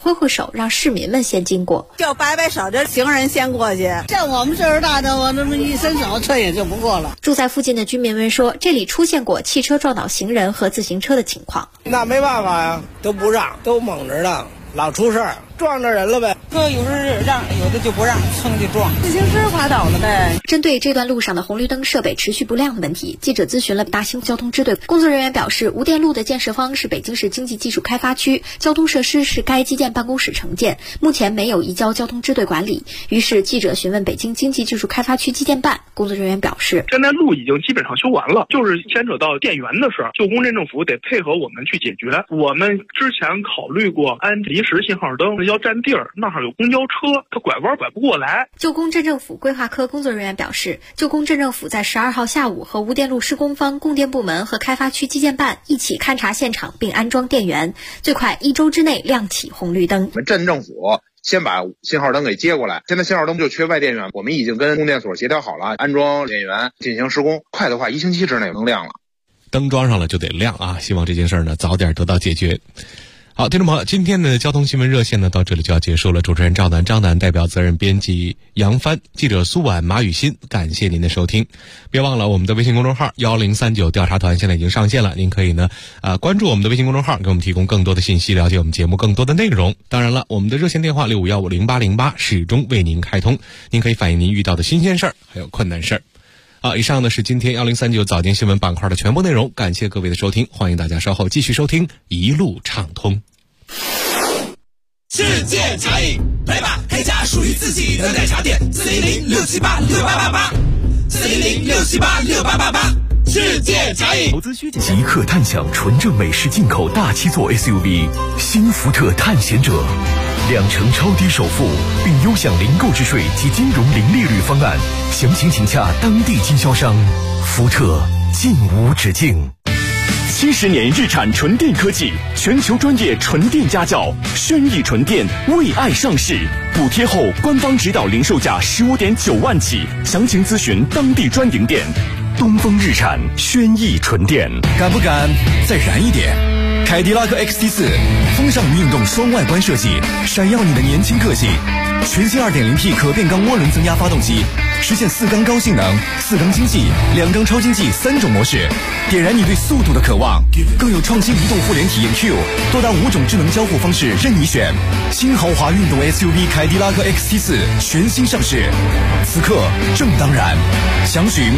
挥挥手，让市民们先经过， 就摆摆手，这行人先过去。像我们岁数大的，我这么一伸手，车也就不过了。 住在附近的居民们说，这里出现过汽车撞倒行人和自行车的情况。 那没办法呀，都不让，都猛着呢，老出事儿，撞着人了呗。 有时候让，有的就不让，蹭就撞，自行车滑倒了呗。 针对这段路上的红绿灯设备持续不亮的问题，记者咨询了大兴交通支队工作人员，表示吴店路的建设方是北京市经济技术开发区，交通设施是该基建办公室承建，目前没有移交交通支队管理。于是记者询问北京经济技术开发区基建办，工作人员表示， 现在路已经基本上修完了，就是牵扯到电源的事儿，旧公镇政府得配合我们去解决。我们之前考虑过安临时信号灯，要占地儿，那儿有公交车，它拐弯拐不过来。 旧公镇政府规划科工作人员表示，旧公镇政府在12号下午和吴店路施工方、供电部门和开发区基建办一起勘察现场并安装电源，最快1周之内亮起红绿灯。 我们镇政府先把信号灯给接过来，现在信号灯就缺外电源，我们已经跟供电所协调好了，安装电源进行施工，快的话1星期之内能亮了。 灯装上了就得亮啊！希望这件事呢早点得到解决。好，听众朋友，今天的交通新闻热线呢到这里就要结束了。主持人赵楠，张楠代表责任编辑杨帆，记者苏婉、马雨欣，感谢您的收听。别忘了我们的微信公众号1039调查团现在已经上线了，您可以呢关注我们的微信公众号，给我们提供更多的信息，了解我们节目更多的内容。当然了，我们的热线电话65150808始终为您开通，您可以反映您遇到的新鲜事儿还有困难事儿。好，以上呢是今天1039早间新闻板块的全部内容，感谢各位的收听，欢迎大家稍后继续收听一路畅通。 世界茶饮，来吧，开家属于自己的奶茶店，400-678-6888，400-678-6888，世界茶饮。 投资需求，即刻探享纯正美式进口大7座 SUV 新福特探险者，2成超低首付，并优享零购置税及金融零利率方案，详情请洽当地经销商。福特尽无止境。70年日产纯电科技，全球专业纯电家教，轩逸纯电为爱上市，补贴后官方指导零售价15.9万起，详情咨询当地专营店。东风日产轩逸纯电， 敢不敢再燃一点？凯迪拉克 XT4 风尚与运动双外观设计，闪耀你的年轻个性。全新 2.0T 可变缸涡轮增压发动机，实现4缸高性能、4缸经济、2缸超经济3种模式，点燃你对速度的渴望。更有创新移动互联体验 Q， 多达5种智能交互方式任你选。新豪华运动 SUV 凯迪拉克 XT4 全新上市，此刻正当然。详询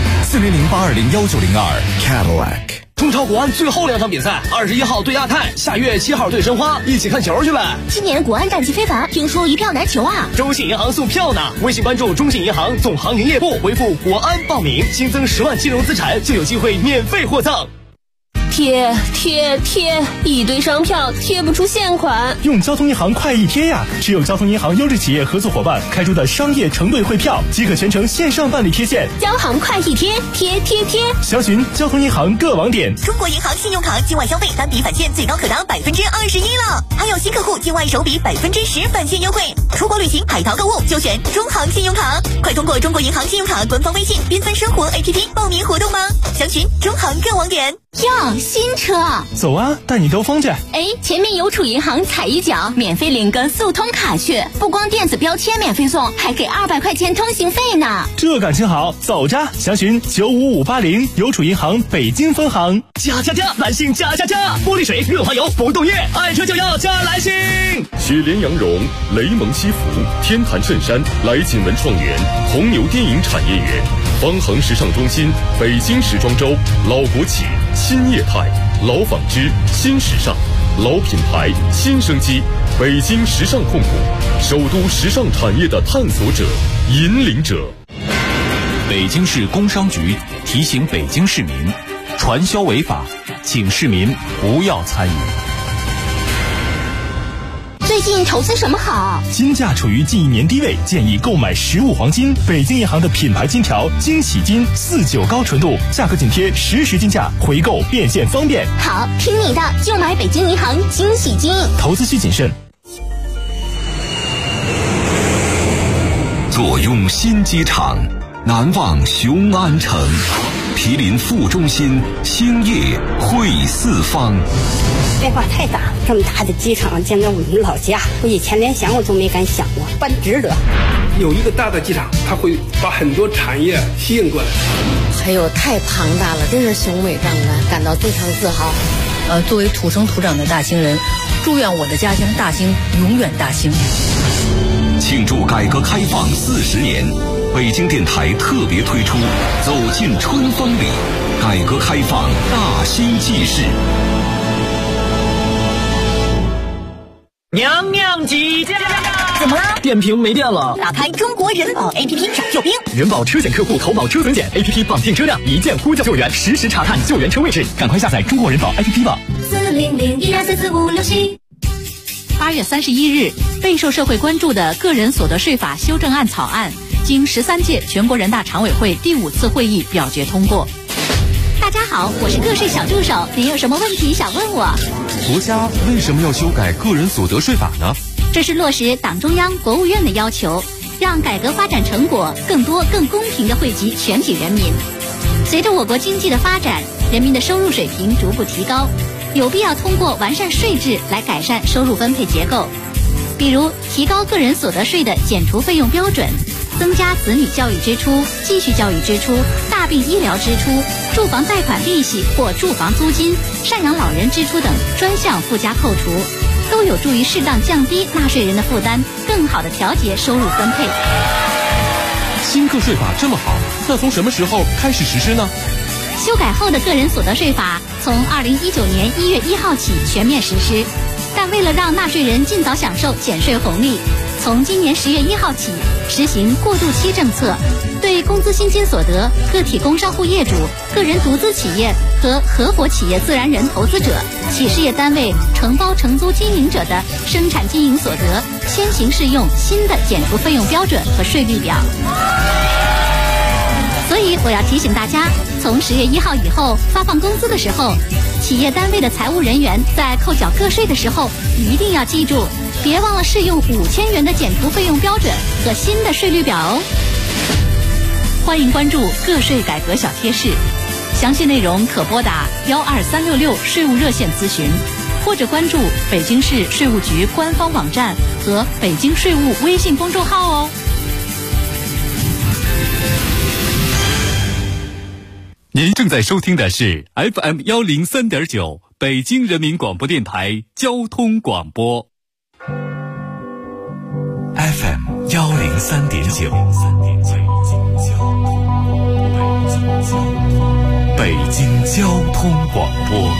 400-820-1902 Cadillac。 中超国安最后2场比赛，21号对亚太，下月7号对申花，一起看球去呗。 今年国安战绩非凡，听说一票难求啊！ 中信银行送票呢，微信关注中信银行总行营业部，回复国安报名，新增10万金融资产就有机会免费获赠。 贴，一堆商票贴不出现款， 用交通银行快易贴呀！只有交通银行优质企业合作伙伴开出的商业成对汇票，即可全程线上办理贴现。 交行快易贴，贴！ 详询交通银行各网点。 中国银行信用卡境外消费单笔返现最高可达21%了，还有新客户境外首笔10%返现优惠。出国旅行、海淘购物就选中行信用卡，快通过中国银行信用卡官方微信缤纷生活 APP 报名活动吧。详询中行各网点。 哟，新车， 走啊，带你兜风去。 前面邮储银行踩一脚，免费领个速通卡去，不光电子标签免费送，还给200块钱通行费呢。 这感情好，走着。详询95580邮储银行北京分行。 加，蓝星加，玻璃水、润滑油、不动液，爱车就要加蓝星。 雪莲羊绒、雷蒙西服、天坛衬衫、来锦文创园、红牛电影产业园、方恒时尚中心、北京时装周、老国企、新业态、老纺织、新时尚、老品牌、新生机，北京时尚控股，首都时尚产业的探索者、引领者。 北京市工商局提醒北京市民，传销违法，请市民不要参与。 最近投资什么好？ 金价处于近1年低位，建议购买实物黄金。北京银行的品牌金条惊喜金49高纯度，价格紧贴实时金价，回购变现方便。 好，听你的，就买北京银行惊喜金。 投资需谨慎。 坐拥新机场，难忘雄安城。 毗邻副中心，星夜会四方。 变化太大了，这么大的机场建在我们老家，我以前连想我都没敢想过，办值得。 有一个大的机场，它会把很多产业吸引过来。 还有太庞大了，真是雄伟壮观，感到非常自豪。 作为土生土长的大兴人，祝愿我的家乡大兴永远大兴。 庆祝改革开放40年，北京电台特别推出《走进春风里》，改革开放大兴记事。 娘娘几家？ 怎么了？ 电瓶没电了。 打开中国人保 APP 找救兵。 人保车险客户投保车损险 APP 绑定车辆，一键呼叫救援，实时查看救援车位置。赶快下载中国人保 APP 吧。 40012445567。8月31日，备受社会关注的个人所得税法修正案草案，经13届全国人大常委会第5次会议表决通过。 大家好，我是个税小助手，您有什么问题想问我？ 国家为什么要修改个人所得税法呢？ 这是落实党中央、国务院的要求，让改革发展成果更多、更公平地惠及全体人民。随着我国经济的发展，人民的收入水平逐步提高，有必要通过完善税制来改善收入分配结构，比如提高个人所得税的减除费用标准，增加子女教育支出、继续教育支出、大病医疗支出、住房贷款利息或住房租金、赡养老人支出等专项附加扣除，都有助于适当降低纳税人的负担，更好地调节收入分配。 新个税法这么好，那从什么时候开始实施呢？ 修改后的个人所得税法从2019年1月1号起全面实施，但为了让纳税人尽早享受减税红利，从今年10月1号起实行过渡期政策，对工资薪金所得、个体工商户业主、个人独资企业和合伙企业自然人投资者、企事业单位承包承租经营者的生产经营所得，先行适用新的减除费用标准和税率表。所以我要提醒大家，从10月1号以后发放工资的时候，企业单位的财务人员在扣缴个税的时候，一定要记住，别忘了适用5000元的减除费用标准和新的税率表哦。 欢迎关注个税改革小贴士，详细内容可拨打12366税务热线咨询，或者关注北京市税务局官方网站和北京税务微信公众号哦。 您正在收听的是 FM103.9 北京人民广播电台交通广播。 FM103.9 北京交通广播，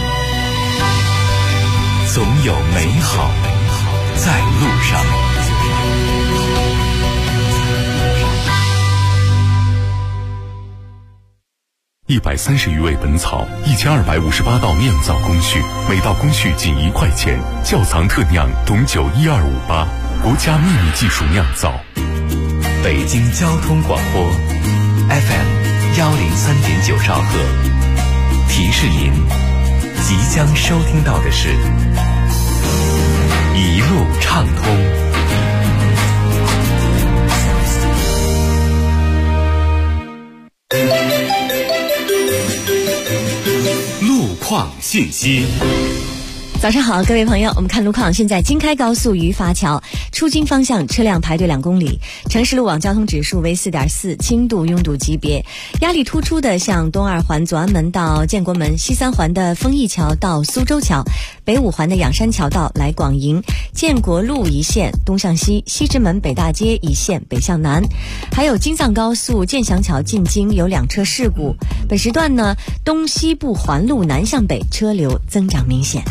总有美好在路上。130余味本草，1258道酿造工序，每道工序仅1块钱。窖藏特酿董酒12588，国家秘密技术酿造。北京交通广播 FM103.9兆赫，提示您即将收听到的是一路畅通。路况信息。 早上好，各位朋友，我们看路况。现在京开高速于筏桥出京方向车辆排队2公里，城市路网交通指数为 4.4， 轻度拥堵级别。压力突出的像东2环左安门到建国门，西3环的丰益桥到苏州桥，北5环的仰山桥到来广营，建国路一线东向西，西直门北大街一线北向南。还有京藏高速建祥桥进京有2车事故，本时段呢东西部环路南向北车流增长明显。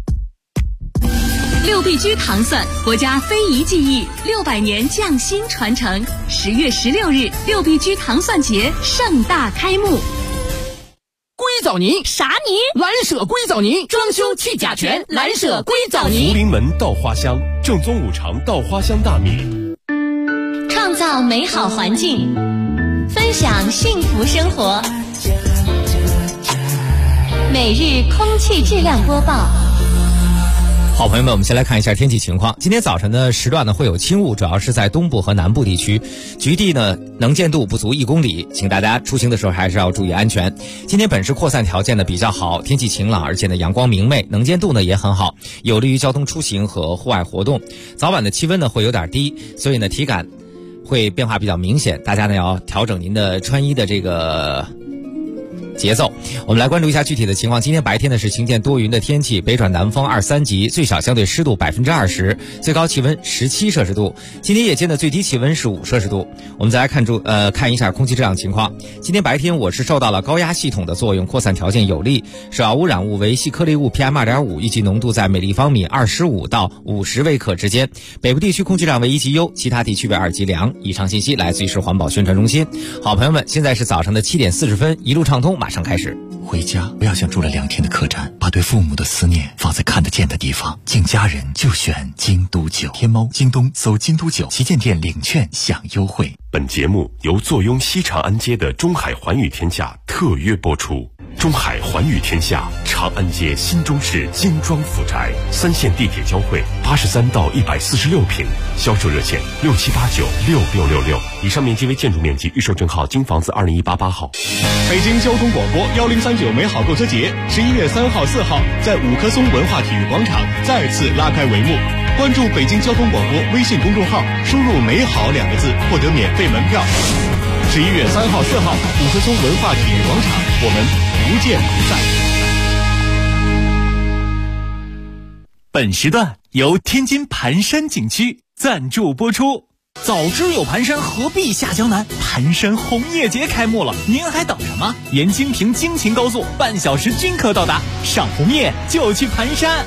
六必居糖蒜，国家非遗技艺600年匠心传承。10月16日，六必居糖蒜节盛大开幕。 硅藻泥？ 啥泥？ 蓝舍硅藻泥，装修去甲醛，蓝舍硅藻泥。 福临门稻花香，正宗5常稻花香大米。 创造美好环境，分享幸福生活。每日空气质量播报。 好朋友们，我们先来看一下天气情况。今天早晨的时段呢会有轻雾，主要是在东部和南部地区，局地呢能见度不足1公里，请大家出行的时候还是要注意安全。今天本市扩散条件呢比较好，天气晴朗，而且呢阳光明媚，能见度呢也很好，有利于交通出行和户外活动。早晚的气温呢会有点低，所以呢体感会变化比较明显，大家呢要调整您的穿衣的这个节奏。我们来关注一下具体的情况。今天白天呢是晴见多云的天气，北转南风2、3级，最小相对湿度20%，最高气温17摄氏度。今天夜间的最低气温是5摄氏度。我们再来看一下空气质量情况。今天白天我市受到了高压系统的作用，扩散条件有利，首要污染物为细颗粒物 PM2.5， 预计浓度在每立方米25到50微克之间。北部地区空气质量为1级优，其他地区为2级良。以上信息来自于市环保宣传中心。好朋友们，现在是早上的7点40分，一路畅通马上开始。 回家不要像住了2天的客栈，把对父母的思念放在看得见的地方。敬家人就选京都酒。天猫、京东搜京都酒旗舰店领券享优惠。 本节目由坐拥西长安街的中海环宇天下特约播出。中海环宇天下，长安街新中式精装府宅，3线地铁交汇，83到146平，销售热线67896666。以上面积为建筑面积，预售证号京房子2018-8号。 北京交通广播1039美好购车节11月3号、4号在五棵松文化体育广场再次拉开帷幕。关注北京交通广播微信公众号，输入美好2个字获得免费门票。11月3号、4号五棵松文化体育广场，我们不见不散。 本时段由天津盘山景区赞助播出。早知有盘山，何必下江南？盘山红叶节开幕了，您还等什么？沿京平京秦高速半小时均可到达，赏红叶就去盘山。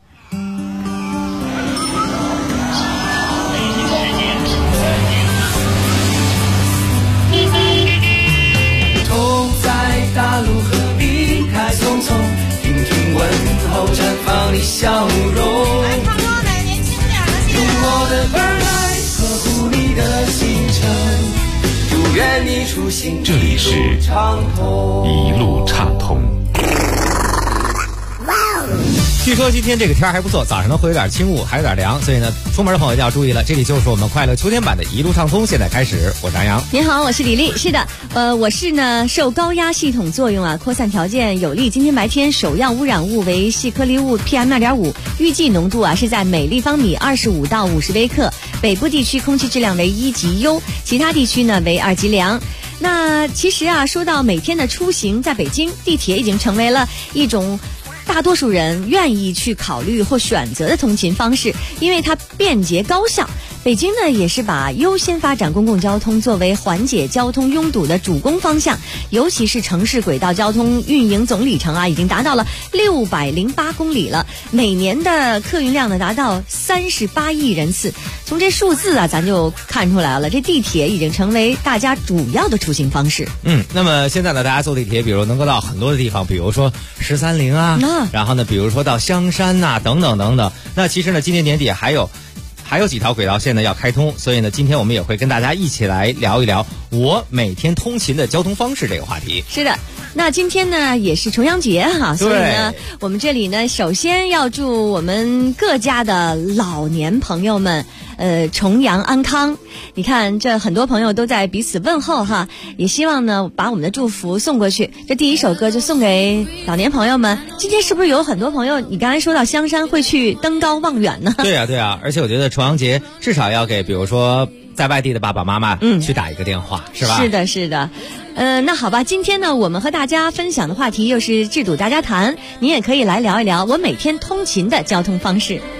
大路何必太匆匆，听听问候绽放你笑容。来唱歌的年轻点的，用我的耳来呵护你的行程，祝愿你出行这里是一路畅通。 据说今天这个天还不错，早上呢会有点轻雾，还有点凉，所以呢出门的朋友一定要注意了。这里就是我们快乐秋天版的一路畅通，现在开始。我是张扬， 您好，我是李丽。是的，我市呢受高压系统作用啊，扩散条件有利。今天白天首要污染物为细颗粒物 PM2.5， 预计浓度啊是在每立方米25到50微克。北部地区空气质量为1级优，其他地区呢为2级良。那其实啊，说到每天的出行，在北京地铁已经成为了一种大多数人愿意去考虑或选择的通勤方式，因为它便捷高效。北京呢也是把优先发展公共交通作为缓解交通拥堵的主攻方向，尤其是城市轨道交通运营总里程啊已经达到了608公里了，每年的客运量呢达到38亿人次。从这数字啊咱就看出来了，这地铁已经成为大家主要的出行方式。 那么现在呢大家坐地铁比如能够到很多的地方，比如说130啊，然后呢比如说到香山啊等等等等。那其实呢今年年底还有几条轨道线呢要开通，所以呢今天我们也会跟大家一起来聊一聊我每天通勤的交通方式这个话题。 是的，那今天呢也是重阳节哈，所以呢我们这里呢首先要祝我们各家的老年朋友们重阳安康。你看这很多朋友都在彼此问候哈，也希望呢把我们的祝福送过去。这第一首歌就送给老年朋友们。今天是不是有很多朋友你刚才说到香山会去登高望远呢？ 对啊，而且我觉得重阳节至少要给比如说在外地的爸爸妈妈去打一个电话，是吧？是的。那好吧，今天呢我们和大家分享的话题又是制度大家谈，你也可以来聊一聊我每天通勤的交通方式。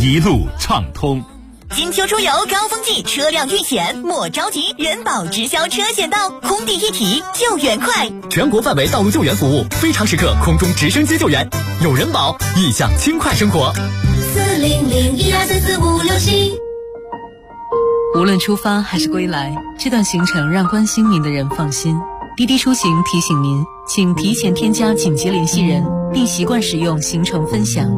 一路畅通。 金秋出游高峰季，车辆遇险莫着急，人保直销车险到，空地一体，救援快。 全国范围道路救援服务，非常时刻空中直升机救援，有人保，意向轻快生活。 400-1234-4567。无论出发还是归来，这段行程让关心您的人放心。滴滴出行提醒您，请提前添加紧急联系人，并习惯使用行程分享。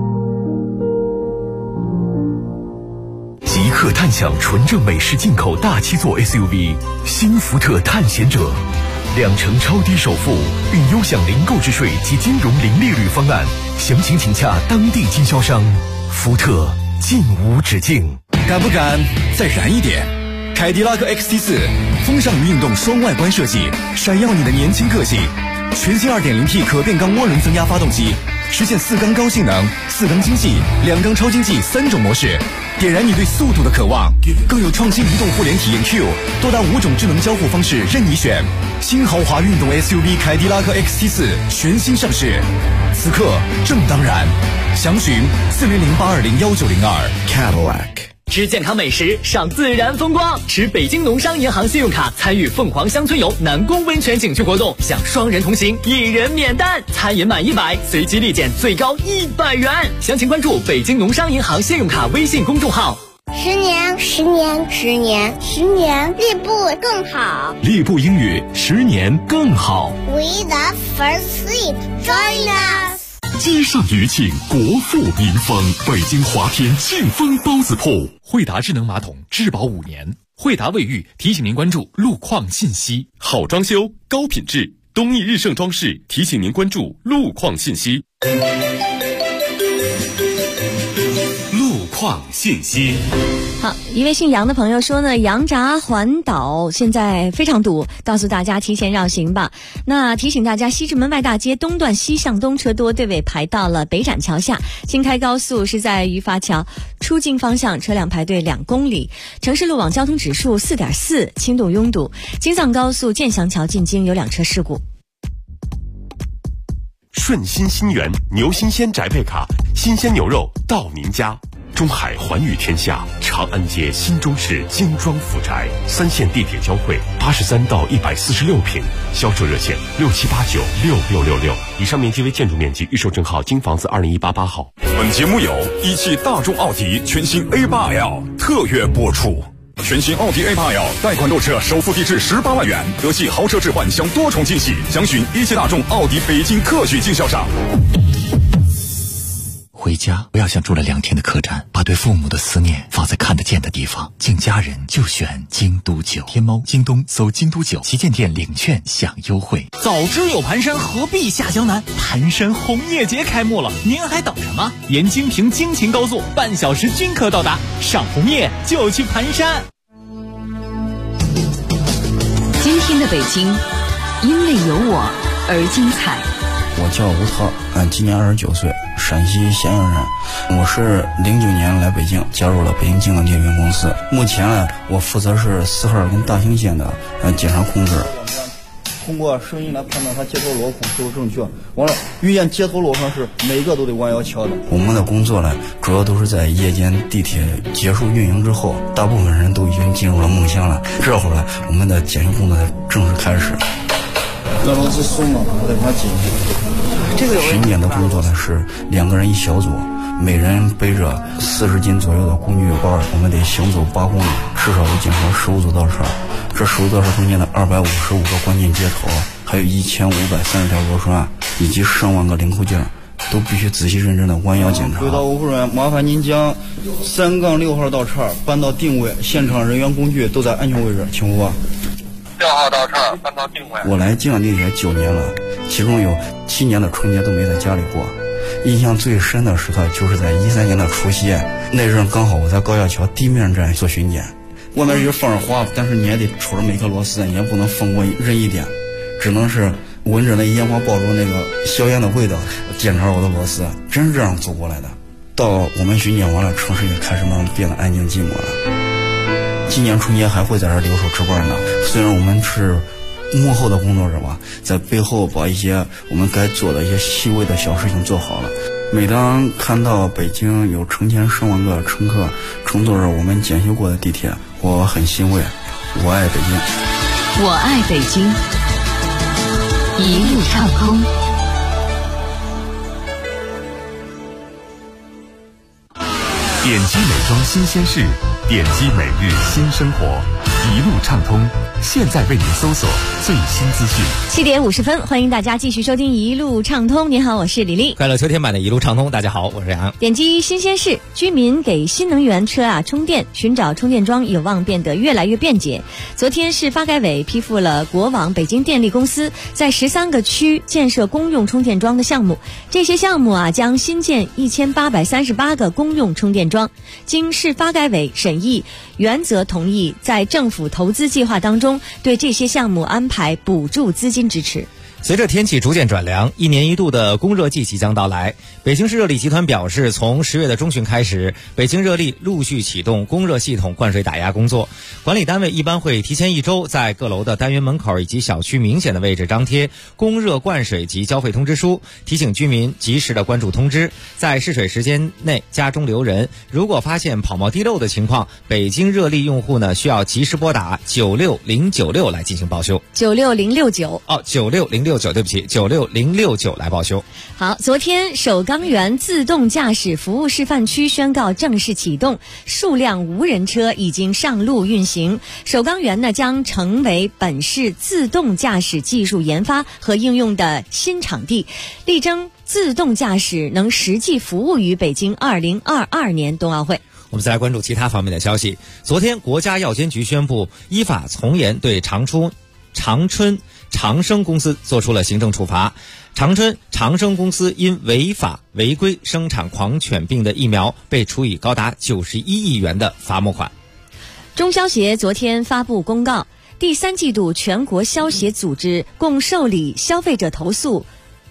即刻探享纯正美式进口大7座 SUV 新福特探险者，2成超低首付，并优享零购置税及金融零利率方案，详情请洽当地经销商。福特尽无止境。 敢不敢再燃一点？凯迪拉克 XT4 风尚与运动双外观设计，闪耀你的年轻个性。全新 2.0T 可变缸涡轮增压发动机，实现4缸高性能、4缸经济、2缸超经济3种模式，点燃你对速度的渴望。更有创新移动互联体验 Q， 多达5种智能交互方式任你选。新豪华运动 SUV 凯迪拉克 XT4 全新上市，此刻正当然。详询400-820-1902 Cadillac。 吃健康美食，赏自然风光，持北京农商银行信用卡参与凤凰乡村游南宫温泉景区活动，享双人同行，1人免单，餐饮满100随机立减最高100元。详情关注北京农商银行信用卡微信公众号。 10年，10年，10年，10年，立步更好。 立步英语10年更好。 We the first seat, join us。 街上余庆，国富民丰，北京华天庆丰包子铺。 惠达智能马桶质保5年。惠达卫浴提醒您关注路况信息。 好装修，高品质，东义日盛装饰提醒您关注路况信息。路况信息。 好，一位姓杨的朋友说呢，羊闸环岛现在非常堵，告诉大家提前绕行吧。那提醒大家，西直门外大街东段西向东车多，队尾排到了北展桥下。京开高速是在余发桥出京方向，车辆排队2公里。城市路网交通指数4.4，轻度拥堵。京藏高速建祥桥进京有2车事故。 顺心新源牛新鲜宅配卡，新鲜牛肉到您家。中海环宇天下长安街新中式精装府宅，3线地铁交汇，83到146平，销售热线67896666。以上面积为建筑面积，预售证号京房子20188号。 本节目由一汽大众奥迪全新 A8L 特约播出。全新奥迪 A8L 贷款购车，首付低至18万元，德系豪车置换享多重惊喜。详询一汽大众奥迪北京科许经销商。 回家不要像住了2天的客栈，把对父母的思念放在看得见的地方。敬家人就选京都酒。天猫、京东搜京都酒旗舰店领券享优惠。 早知有盘山，何必下江南？盘山红叶节开幕了，您还等什么？沿京平京秦高速半小时均可到达，赏红叶就去盘山。 今天的北京，因为有我而精彩。 我叫吴涛，今年29岁，陕西咸阳人。我是09年来北京，加入了北京京港电源公司。目前呢，我负责是4号跟大兴线的检查控制。通过声音来判断它接头螺孔是否正确。完了，遇见接头螺孔是每个都得弯腰敲的。我们的工作呢，主要都是在夜间地铁结束运营之后，大部分人都已经进入了梦乡了。这会儿呢，我们的检修工作正式开始。这螺丝松了，我得把它紧一下。巡检的工作呢是2个人1小组，每人背着40斤左右的工具包，我们得行走8公里，至少得检查15组道岔。这15道岔中间的255个关键接头，还有1530条螺栓，以及上万个零扣件，都必须仔细认真的弯腰检查。轨道维护人员，麻烦您将3-6号道岔搬到定位，现场人员工具都在安全位置，请勿忘。6号道岔搬到定位。我来京港地铁9年了，其中有7年的春节都没在家里过。印象最深的时刻就是在13年的除夕，那阵刚好我在高架桥地面站做巡检，外面有风儿滑，但是你也得瞅着每颗螺丝，你也不能放过任意点，只能是闻着那烟花爆竹那个硝烟的味道检查我的螺丝，真是这样走过来的。到我们巡检完了，城市也开始慢慢变得安静寂寞了。今年春节还会在这留守值班呢，虽然我们是幕后的工作者吧，在背后把一些我们该做的一些细微的小事情做好了。 每当看到北京有成千上万个乘客乘坐着我们检修过的地铁，我很欣慰。我爱北京， 我爱北京，一路畅通。 点击美妆新鲜事，点击每日新生活，一路畅通。现在为您搜索最新资讯。 7点50分，欢迎大家继续收听一路畅通。您好，我是李丽。 快乐秋天版的一路畅通，大家好，我是杨。 点击新鲜事，居民给新能源车充电，寻找充电桩有望变得越来越便捷。昨天市发改委批复了国网北京电力公司在13个区建设公用充电桩的项目，这些项目将新建1838个公用充电桩。经市发改委审议，原则同意在政府投资计划当中对这些项目安排补助资金支持。 随着天气逐渐转凉，一年一度的供热季即将到来。北京市热力集团表示，从10月的中旬开始，北京热力陆续启动供热系统灌水打压工作。管理单位一般会提前1周，在各楼的单元门口以及小区明显的位置张贴供热灌水及交费通知书，提醒居民及时的关注通知，在试水时间内家中留人。如果发现跑冒滴漏的情况，北京热力用户需要及时拨打96096来进行报修。 96069 96069，对不起，96069来报修。 好，昨天首钢园自动驾驶服务示范区宣告正式启动，数辆无人车已经上路运行。首钢园将成为本市自动驾驶技术研发和应用的新场地，力争自动驾驶能实际服务于北京2022年冬奥会。 我们再来关注其他方面的消息。昨天国家药监局宣布，依法从严对长春长生公司作出了行政处罚。长生公司因违法违规生产狂犬病的疫苗，被处以高达91亿元的罚没款。 中消协昨天发布公告，第3季度全国消协组织共受理消费者投诉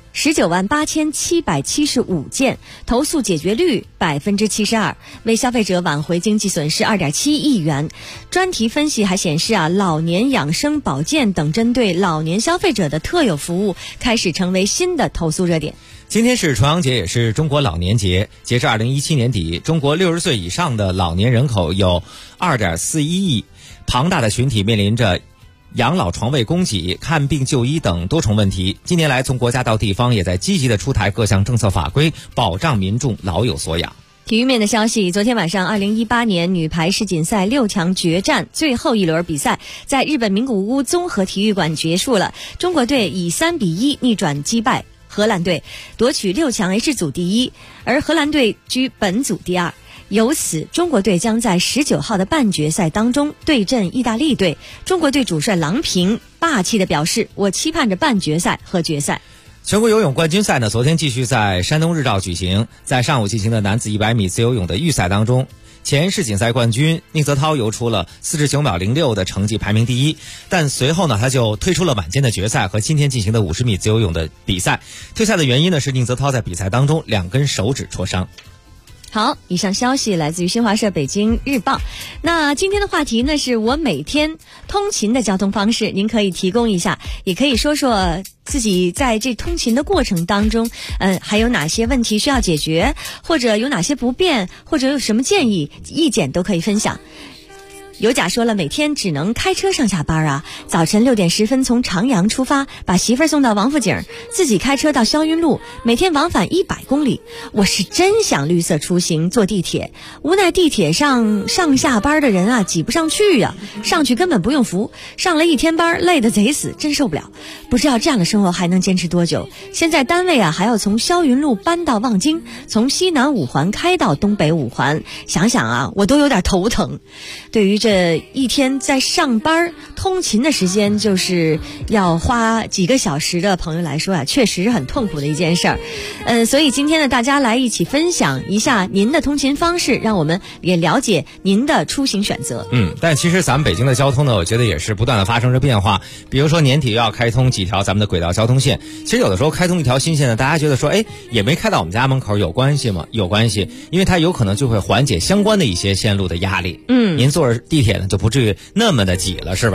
198775件，投诉解决率72%，为消费者挽回经济损失2.7亿元。专题分析还显示老年养生保健等针对老年消费者的特有服务开始成为新的投诉热点。 今天是重阳节，也是中国老年节。截至2017年底，中国60岁以上的老年人口有2.41亿，庞大的群体面临着养老床位供给、看病就医等多重问题。近年来，从国家到地方也在积极的出台各项政策法规，保障民众老有所养。 体育面的消息，昨天晚上2018年女排世锦赛6强决战最后一轮比赛在日本名古屋综合体育馆结束了，中国队以3-1逆转击败荷兰队，夺取6强 H 组第一，而荷兰队居本组第二。由此，中国队将在19号的半决赛当中对阵意大利队。中国队主帅郎平霸气地表示：“我期盼着半决赛和决赛。” 全国游泳冠军赛昨天继续在山东日照举行。在上午进行的男子100米自由泳的预赛当中，前世锦赛冠军宁泽涛游出了49秒06的成绩，排名第一。但随后他就退出了晚间的决赛和今天进行的50米自由泳的比赛。退赛的原因是宁泽涛在比赛当中2根手指挫伤。 好，以上消息来自于新华社北京日报。那今天的话题是我每天通勤的交通方式，您可以提供一下，也可以说说自己在这通勤的过程当中，还有哪些问题需要解决，或者有哪些不便，或者有什么建议、意见都可以分享。有甲说了，每天只能开车上下班早晨6点10分从长阳出发，把媳妇儿送到王府井，自己开车到霄云路，每天往返100公里。我是真想绿色出行，坐地铁，无奈地铁上下班的人挤不上去上去根本不用扶，上了1天班累得贼死，真受不了。不知道这样的生活还能坚持多久。现在单位还要从霄云路搬到望京，从西南5环开到东北5环，想想我都有点头疼。对于这一天在上班通勤的时间就是要花几个小时的朋友来说确实是很痛苦的一件事儿。所以今天大家来一起分享一下您的通勤方式，让我们也了解您的出行选择。 但其实咱们北京的交通我觉得也是不断的发生着变化。比如说年底要开通几条咱们的轨道交通线，其实有的时候开通一条新线大家觉得说也没开到我们家门口，有关系吗？有关系，因为它有可能就会缓解相关的一些线路的压力。您坐着地铁就不至于那么的挤了，是吧？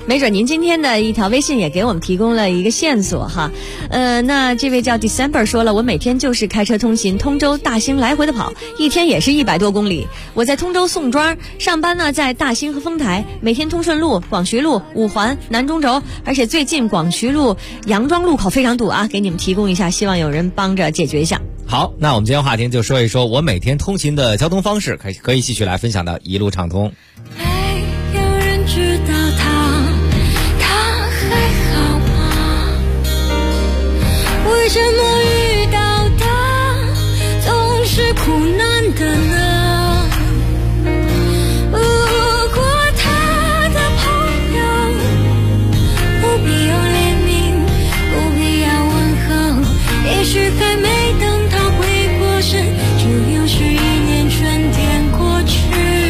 没准您今天的一条微信也给我们提供了一个线索哈。那这位叫 December 说了，我每天就是开车通勤，通州大兴来回的跑，一天也是100多公里。我在通州宋庄上班呢，在大兴和丰台，每天通顺路、广渠路、五环、南中轴，而且最近广渠路杨庄路口非常堵啊，给你们提供一下，希望有人帮着解决一下。 好，那我们今天话题就说一说我每天通勤的交通方式，可以继续来分享的一路畅通。 没有人知道他还好吗？为什么遇到的总是苦难的呢？如果他的朋友不必要怜悯，不必要问候，也许还没等他回过神，就又是一年春天过去。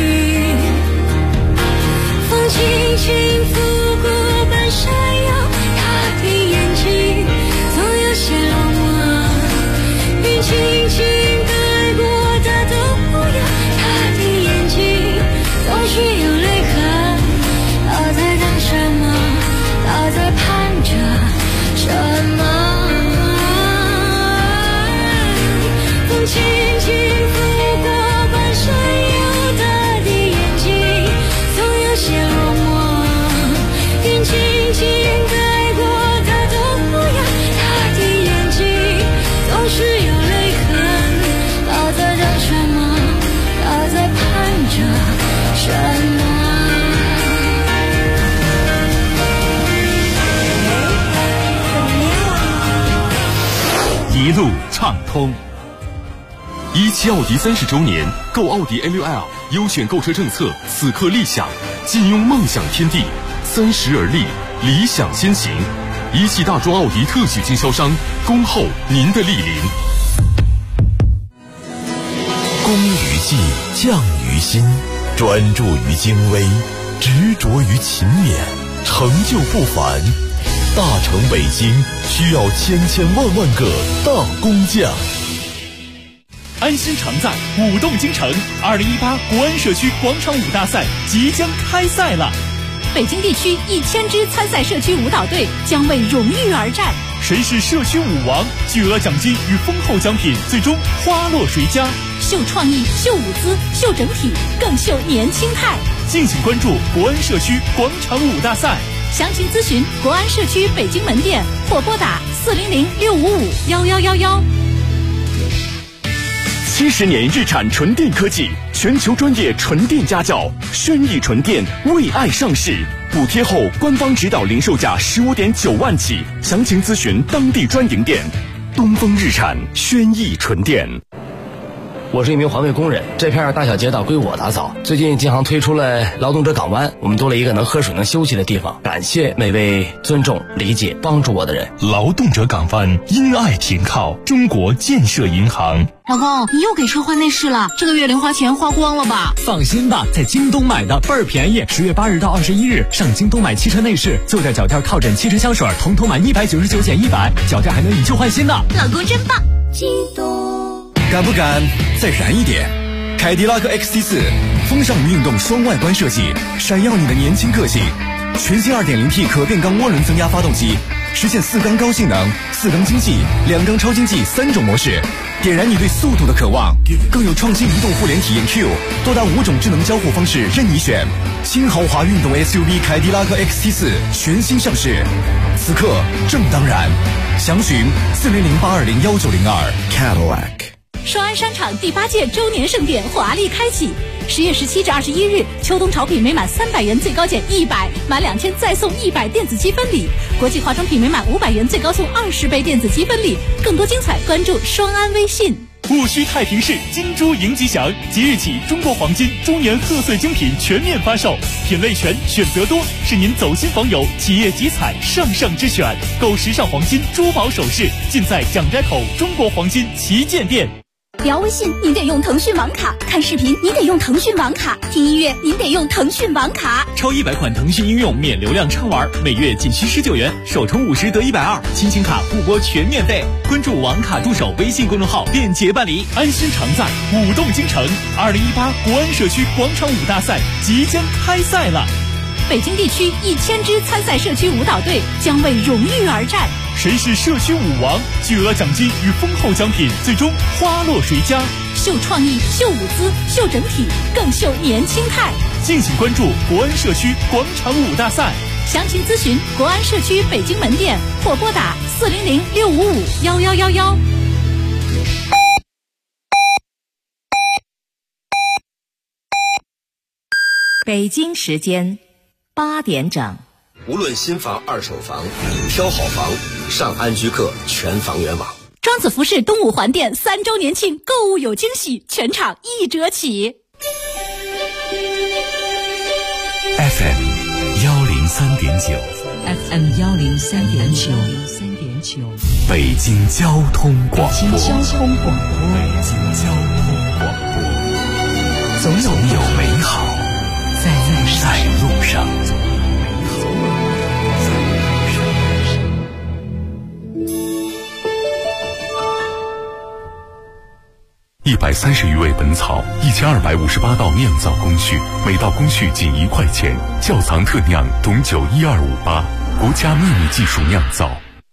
风轻轻拂过半山腰，他的眼睛总有些落寞，云轻轻带过他都不要，他的眼睛总是有泪痕。他在等什么？他在盼着什么？风轻轻拂过半山腰，他的眼睛总有些落寞，云轻轻带过他都不要，他的眼睛总是有泪痕。他在等什么？他在盼着什么？ 一路畅通。17奥迪30周年，购奥迪 A6L 优选购车政策此刻立项，尽拥梦想天地，30而立，理想先行。17大众奥迪特许经销商，恭候您的莅临。 工于技，匠于心，专注于精微，执着于勤勉，成就不凡。大成北京需要千千万万个大工匠。 安心常在，舞动京城，2018国安社区广场舞大赛即将开赛了。 北京地区1000支参赛社区舞蹈队将为荣誉而战。 谁是社区舞王？巨额奖金与丰厚奖品，最终花落谁家？ 秀创意，秀舞姿，秀整体，更秀年轻态。 敬请关注国安社区广场舞大赛。 详情咨询国安社区北京门店或拨打400-655-1111。 70年日产纯电科技，全球专业纯电家教，轩逸纯电为爱上市，补贴后官方指导零售价15.9万起，详情咨询当地专营店。东风日产轩逸纯电。 我是一名环卫工人，这片大小街道归我打扫。最近建行推出了劳动者港湾，我们多了一个能喝水能休息的地方。感谢每位尊重、理解、帮助我的人。 劳动者港湾，因爱停靠，中国建设银行。 老公，你又给车换内饰了，这个月零花钱花光了吧？ 放心吧，在京东买的倍儿便宜。10月8日到21日，上京东买汽车内饰，坐垫、脚垫、靠枕、汽车香水，统统满199减100，脚垫还能以旧换新呢。 老公真棒！ 京东。 敢不敢再燃一点？凯迪拉克 XT4 风尚与运动双外观设计，闪耀你的年轻个性。全新 2.0T 可变缸涡轮增压发动机，实现4缸高性能、4缸经济、2缸超经济3种模式，点燃你对速度的渴望。更有创新移动互联体验 Q， 多达5种智能交互方式任你选。新豪华运动 SUV 凯迪拉克 XT4 全新上市，此刻正当然。详询400-820-1902 Cadillac。 双安商场第8届周年盛典华丽开启，10月17至21日，秋冬潮品每满300元最高减100，满2000再送100电子积分礼；国际化妆品每满500元最高送20倍电子积分礼。更多精彩，关注双安微信。 戊戌太平市，金猪迎吉祥。即日起，中国黄金猪年贺岁精品全面发售，品类全，选择多，是您走亲访友、企业集采上上之选。购时尚黄金珠宝首饰，尽在蒋斋口中国黄金旗舰店。 聊微信您得用腾讯网卡，看视频您得用腾讯网卡，听音乐您得用腾讯网卡。 超100款腾讯应用免流量畅玩，每月仅需19元，首充50得120，亲情卡互拨全免费。关注网卡助手微信公众号便捷办理。安心常在，舞动京城。2018国安社区广场舞大赛即将开赛了。 北京地区1000支参赛社区舞蹈队将为荣誉而战。 谁是社区舞王？巨额奖金与丰厚奖品，最终花落谁家？ 秀创意，秀舞姿，秀整体，更秀年轻态。 敬请关注国安社区广场舞大赛。 详情咨询国安社区北京门店或拨打400-655-1111。 北京时间8点整。 无论新房、二手房，挑好房，上安居客全房源网。 庄子服饰东五环店3周年庆，购物有惊喜，全场1折起。 FM 103.9 FM 103.9， 北京交通广播。 北京交通广播。 总有美好在路上。130余味本草，1258道酿造工序，每道工序仅1块钱。窖藏特酿董酒1258，国家秘密技术酿造。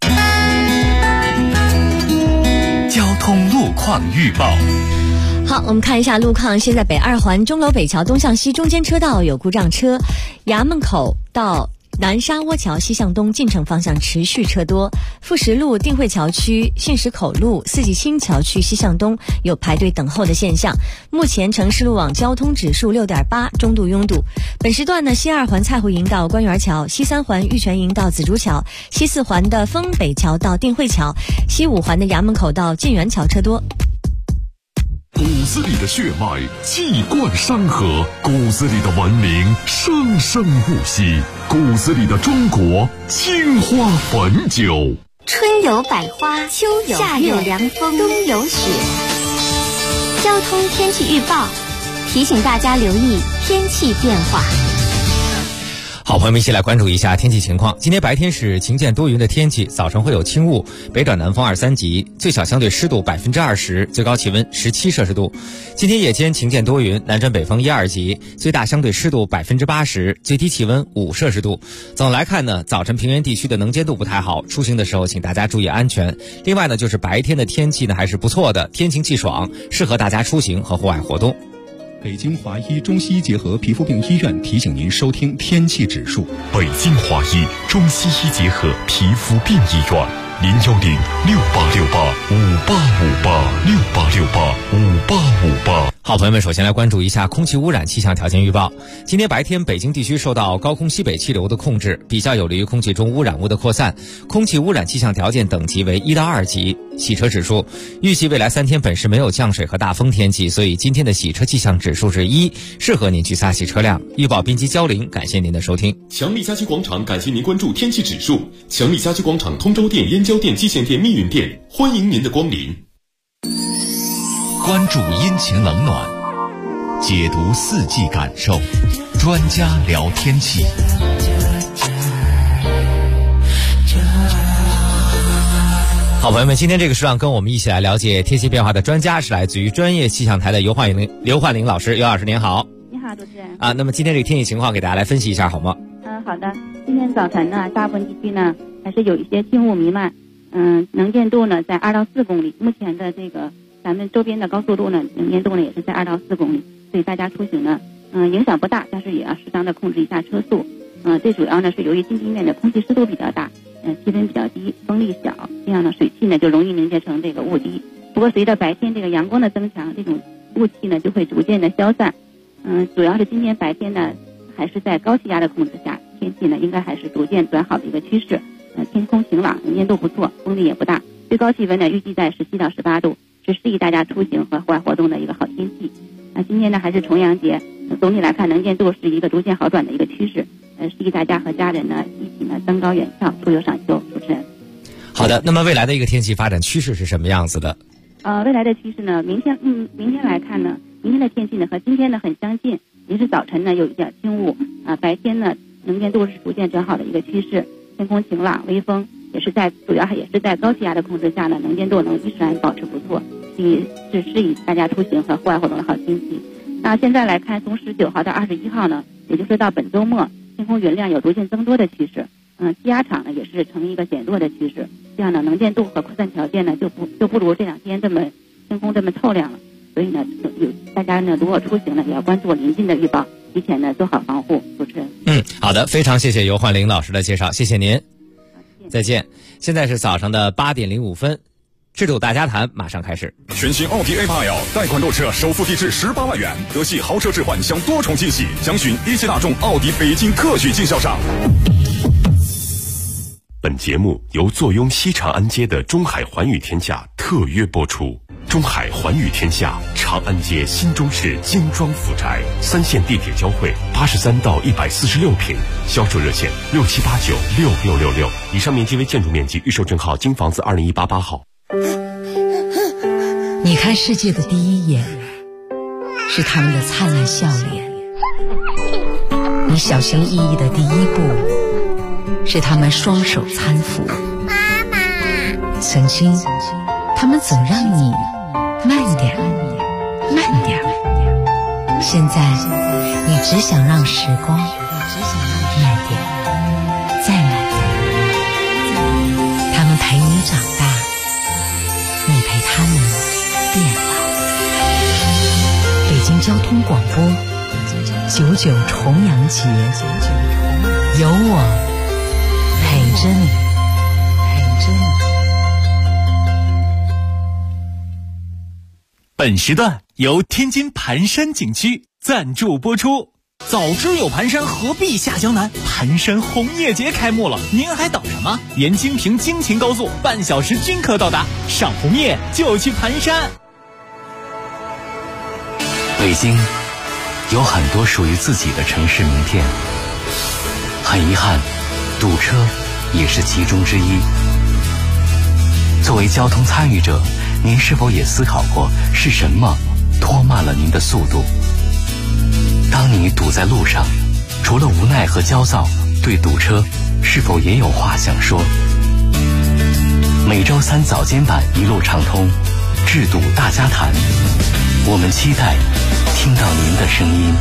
交通路况预报。 好，我们看一下路况。现在北2环钟楼北桥东向西中间车道有故障车，衙门口到南沙窝桥西向东进城方向持续车多，富石路定慧桥区信石口路四季青桥区西向东有排队等候的现象。目前城市路网交通指数6.8，中度拥堵。本时段呢，西2环蔡湖营到官园桥，西3环玉泉营到紫竹桥，西4环的丰北桥到定慧桥，西5环的衙门口到晋源桥车多。 骨子里的血脉气贯山河，骨子里的文明生生不息，骨子里的中国青花汾酒。 春有百花，秋有夏有凉风，冬有雪。交通天气预报提醒大家留意天气变化。 好，朋友们一起来关注一下天气情况。今天白天是晴见多云的天气，早晨会有轻雾，北转南风2、3级，最小相对湿度20%，最高气温17摄氏度。今天夜间晴见多云，南转北风1、2级，最大相对湿度80%，最低气温5摄氏度。总来看呢，早晨平原地区的能见度不太好，出行的时候请大家注意安全。另外呢，就是白天的天气呢还是不错的，天晴气爽，适合大家出行和户外活动。 北京华医中西医结合皮肤病医院提醒您收听天气指数。 北京华医中西医结合皮肤病医院，01068685858，68685858。 好，朋友们，首先来关注一下空气污染气象条件预报。今天白天，北京地区受到高空西北气流的控制，比较有利于空气中污染物的扩散，空气污染气象条件等级为1到2级。洗车指数，预计未来3天本市没有降水和大风天气，所以今天的洗车气象指数是1，适合您去擦洗车辆。预报编辑焦玲，感谢您的收听。 强力家居广场感谢您关注天气指数。强力家居广场通州店、燕郊店、蓟县店、密云店，欢迎您的光临。 关注阴晴冷暖，解读四季感受，专家聊天气。 好，朋友们，今天这个时段跟我们一起来了解天气变化的专家是来自于专业气象台的刘焕玲老师。刘老师您好。 你好，主持人。 那么今天这个天气情况给大家来分析一下好吗？ 好的。今天早晨呢，大部分地区呢还是有一些轻雾弥漫，能见度呢在2到4公里。目前的这个咱们周边的高速路呢，能见度呢也是在2到4公里，所以大家出行呢，影响不大，但是也要适当的控制一下车速。最主要呢是由于近地面的空气湿度比较大，气温比较低，风力小，这样呢水汽呢就容易凝结成这个雾滴。不过随着白天这个阳光的增强，这种雾气呢就会逐渐的消散。主要是今天白天呢还是在高气压的控制下，天气呢应该还是逐渐转好的一个趋势。天空晴朗，能见度不错，风力也不大，最高气温呢预计在17到18度，是适宜大家出行和户外活动的一个好天气。今天呢还是重阳节，总体来看能见度是一个逐渐好转的一个趋势，适宜大家和家人呢一起呢登高远眺，出游赏秋。主持人。 好的，那么未来的一个天气发展趋势是什么样子的？ 未来的趋势呢，明天来看呢，明天的天气呢和今天呢很相近，也是早晨呢有一点轻雾，白天呢能见度是逐渐转好的一个趋势，天空晴朗，微风主要也是在高气压的控制下呢，能见度能依然保持不错，是适宜大家出行和户外活动的好天气。那现在来看，从19号到21号呢，也就是到本周末，天空空云量有逐渐增多的趋势。气压场呢也是呈一个减弱的趋势，这样呢能见度和扩散条件呢就不如这2天这么天空这么透亮了。所以呢，大家呢如果出行呢也要关注临近的预报，提前呢做好防护。主持人， 好的，非常谢谢尤焕玲老师的介绍，谢谢您，再见。现在是早上的8点05分，制度大家谈马上开始。 全新奥迪 A8L 贷款购车首付低至18万元，德系豪车置换享多重惊喜，详询一汽大众奥迪北京特许经销商。 本节目由坐拥西长安街的中海环宇天下特约播出。中海环宇天下长安街新中式精装府宅，3线地铁交汇，83到146平，销售热线67896666。以上面积为建筑面积，预售证号京房子20188号。 你看世界的第一眼，是他们的灿烂笑脸；你小心翼翼的第一步，是他们双手搀扶。妈妈，曾经他们总让你慢点慢点，现在你只想让时光慢点再慢点。他们陪你长大，你陪他们变老。北京交通广播99重阳节，有我陪着你。 本时段由天津盘山景区赞助播出。早知有盘山，何必下江南？盘山红叶节开幕了，您还等什么？沿京平京秦高速半小时均可到达，赏红叶就去盘山。 北京有很多属于自己的城市名片，很遗憾，堵车也是其中之一。作为交通参与者，您是否也思考过是什么拖慢了您的速度？当你堵在路上，除了无奈和焦躁，对堵车是否也有话想说？每周3早间版一路畅通，制堵大家谈，我们期待听到您的声音。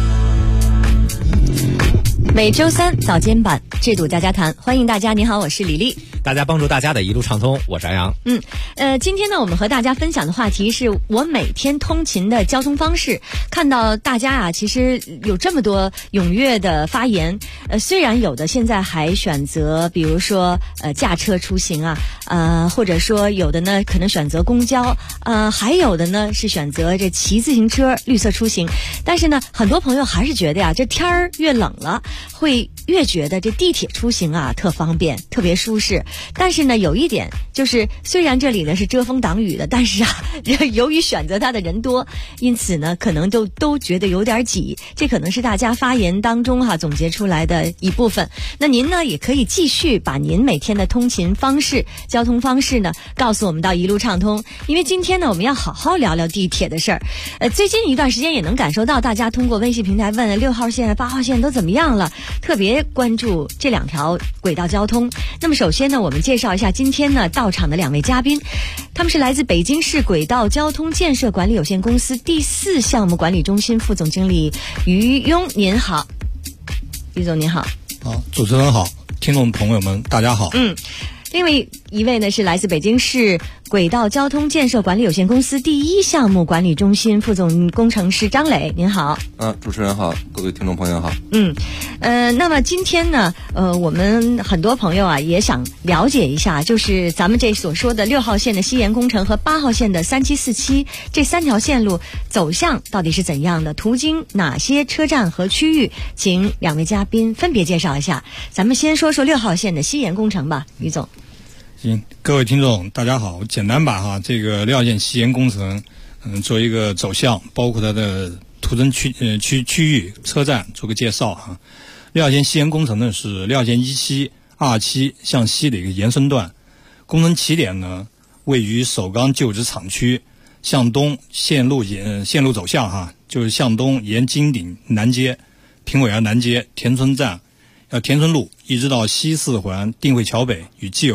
每周3早间版制堵大家谈，欢迎大家。您好，我是李丽。 大家帮助大家的一路畅通，我是安阳。 今天呢，我们和大家分享的话题是我每天通勤的交通方式。看到大家啊，其实有这么多踊跃的发言，虽然有的现在还选择，比如说驾车出行啊，或者说有的呢可能选择公交，还有的呢是选择这骑自行车绿色出行。但是呢，很多朋友还是觉得呀，这天儿越冷了，会越觉得这地铁出行啊特方便，特别舒适。但是呢，有一点就是，虽然这里呢是遮风挡雨的，但是由于选择它的人多，因此呢，可能都觉得有点挤。这可能是大家发言当中总结出来的一部分。那您呢，也可以继续把您每天的通勤方式、交通方式呢，告诉我们到一路畅通。因为今天呢，我们要好好聊聊地铁的事儿。最近一段时间也能感受到大家通过微信平台问6号线、8号线都怎么样了，特别关注这2条轨道交通。那么首先呢，我们介绍一下今天呢到场的2位嘉宾，他们是来自北京市轨道交通建设管理有限公司第4项目管理中心副总经理于庸。您好，于总您好。 好，主持人好，听众朋友们大家好。 另外一位呢是来自北京市轨道交通建设管理有限公司第1项目管理中心副总工程师张磊，您好。 主持人好，各位听众朋友好。 那么今天呢，我们很多朋友啊也想了解一下，就是咱们这所说的6号线的西延工程和8号线的3747这3条线路走向到底是怎样的，途经哪些车站和区域，请2位嘉宾分别介绍一下。咱们先说说6号线的西延工程吧，于总。 行，各位听众大家好，我简单把这个6号线西延工程做一个走向，包括它的途经区域车站做个介绍6号线西延工程呢是6号线17、27向西的一个延伸段，工程起点呢位于首钢旧址厂区，向东线路走向就是向东沿金鼎南街、平尾园南街、田村站、田村路一直到西4环定慧桥北，与既有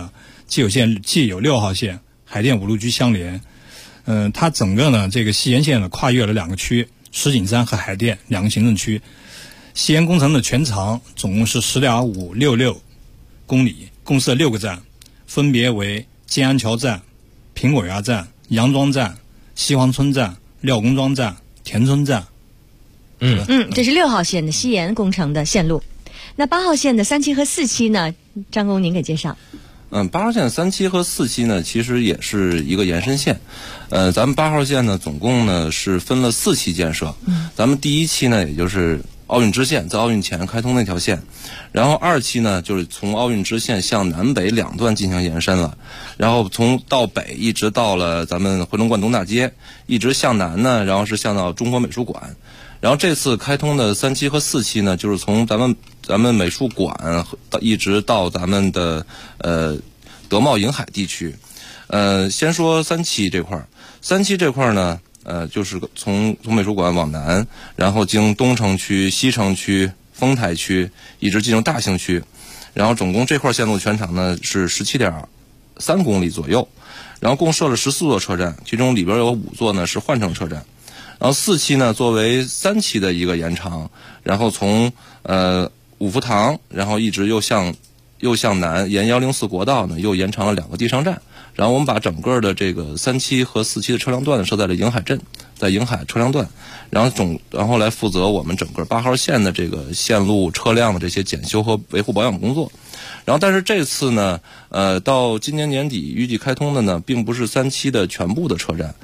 6号线海淀五路居相连。它整个呢这个西延线呢跨越了2个区，石景山和海淀2个行政区。 西延工程的全长总共是10.566公里，共设6个站，分别为建安桥站、苹果园站、杨庄站、西黄村站、廖公庄站、田村站。 这是6号线的西延工程的线路。那8号线的3期和4期呢？张工您给介绍。 8号线3期和4期呢，其实也是一个延伸线。咱们8号线呢，总共呢是分了4期建设。咱们第1期呢，也就是奥运支线，在奥运前开通那条线，然后2期呢，就是从奥运支线向南北2段进行延伸了，然后从到北一直到了咱们回龙观东大街，一直向南呢，然后是向到中国美术馆。然后这次开通的3期和4期呢，就是从咱们美术馆一直到咱们的德茂瀛海地区。先说3期这块，3期这块呢，就是从美术馆往南，然后经东城区、西城区、丰台区，一直进入大兴区，然后总共这块线路全长呢是17.3公里左右，然后共设了14座车站，其中里边有5座呢是换乘车站。然后4期呢，作为3期的一个延长，然后从五福堂，然后一直又向南沿104国道呢，又延长了2个地上站。然后我们把整个的这个3期和4期的车辆段设在了瀛海镇，在瀛海车辆段，然后来负责我们整个8号线的这个线路车辆的这些检修和维护保养工作。然后但是这次呢，到今年年底预计开通的呢，并不是3期的全部的车站，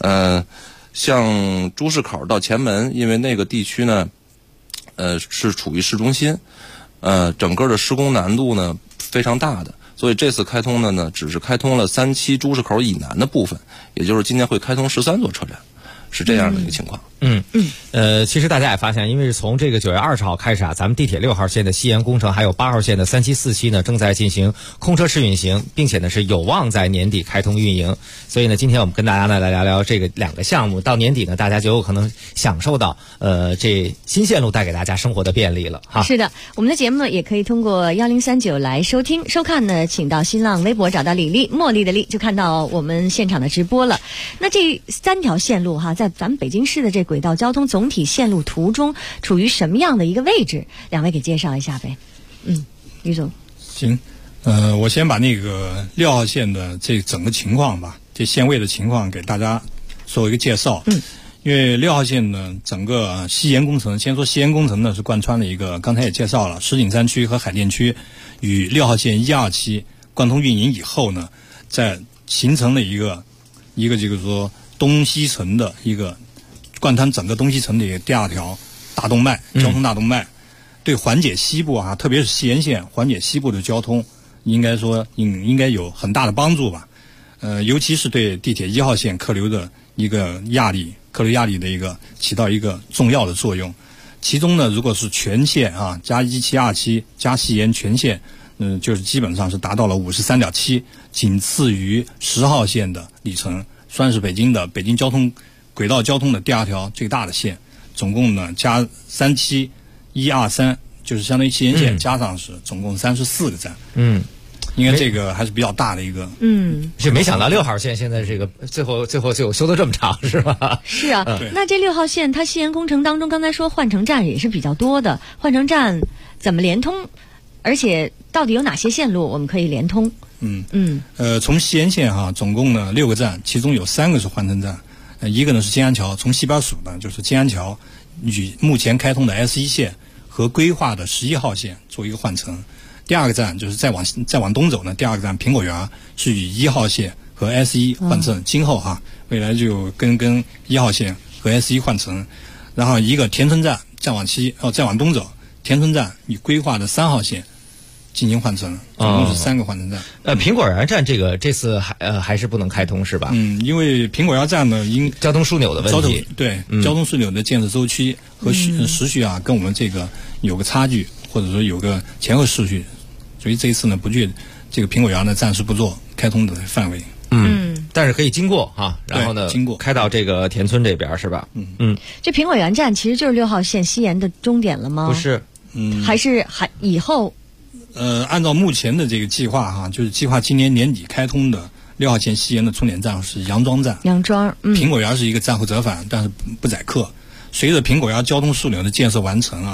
像朱市口到前门，因为那个地区呢，是处于市中心，整个的施工难度呢非常大的，所以这次开通的呢，只是开通了3期朱市口以南的部分，也就是今年会开通13座车站，是这样的一个情况。 其实大家也发现，因为是从这个9月20号开始啊，咱们地铁6号线的西延工程，还有8号线的3期、4期呢，正在进行空车试运行，并且呢是有望在年底开通运营。所以呢，今天我们跟大家呢来聊聊这个2个项目，到年底呢，大家就有可能享受到这新线路带给大家生活的便利了哈。 是的，我们的节目呢也可以通过1039来收听收看呢，请到新浪微博找到李丽，茉莉的丽，就看到我们现场的直播了。那这3条线路哈，在咱们北京市的这轨道交通总体线路图中处于什么样的一个位置？两位给介绍一下呗。于总。 行，我先把那个6号线的这整个情况吧，这线位的情况给大家做一个介绍。因为6号线呢，整个西延工程，先说西延工程呢是贯穿了一个，刚才也介绍了石景山区和海淀区与6号线1、2期贯通运营以后呢，在形成了一个这个说东西城的一个贯穿整个东西城的一个第2条大动脉，交通大动脉，对缓解西部啊，特别是西延线缓解西部的交通，应该说应该有很大的帮助吧。尤其是对地铁1号线客流的一个客流压力的一个起到一个重要的作用。其中呢，如果是全线啊加1期、2期加西延全线，就是基本上是达到了53.7，仅次于10号线的里程，算是北京交通轨道交通的第2条最大的线。总共呢加3期1、2、3，就是相当于西延线加上是总共34个站。应该这个还是比较大的一个。 是没想到6号线现在这个最后就修得这么长，是吧？ 是啊，那这6号线它西延工程当中，刚才说换乘站也是比较多的，换乘站怎么连通？而且到底有哪些线路我们可以连通？ 从西延线哈，总共呢6个站，其中有3个是换乘站，一个呢是金安桥，从西边数呢就是金安桥与目前开通的 S1 线和规划的11号线做一个换乘。第2个站就是再往东走呢，第2个站苹果园是与1号线和 S1 换乘，今后哈未来就跟1号线和 S1 换乘。然后一个田村站再往东走，田村站与规划的3号线进行换乘，总共是3个换乘站。 苹果园站这次还是不能开通是吧？ 因为苹果园站呢，因交通枢纽的问题， 对，交通枢纽的建设周期和时序啊，跟我们这个有个差距，或者说有个前后顺序，所以这一次呢，不具这个苹果园呢暂时不做开通的范围。 但是可以经过哈，然后呢，开到这个田村这边是吧？ 这苹果园站其实就是6号线西延的终点了吗？ 不是， 还以后。 按照目前的这个计划哈，就是计划今年年底开通的6号线西延的终点站是杨庄站。苹果园是一个站后折返，但是不载客。随着苹果园交通枢纽的建设完成啊，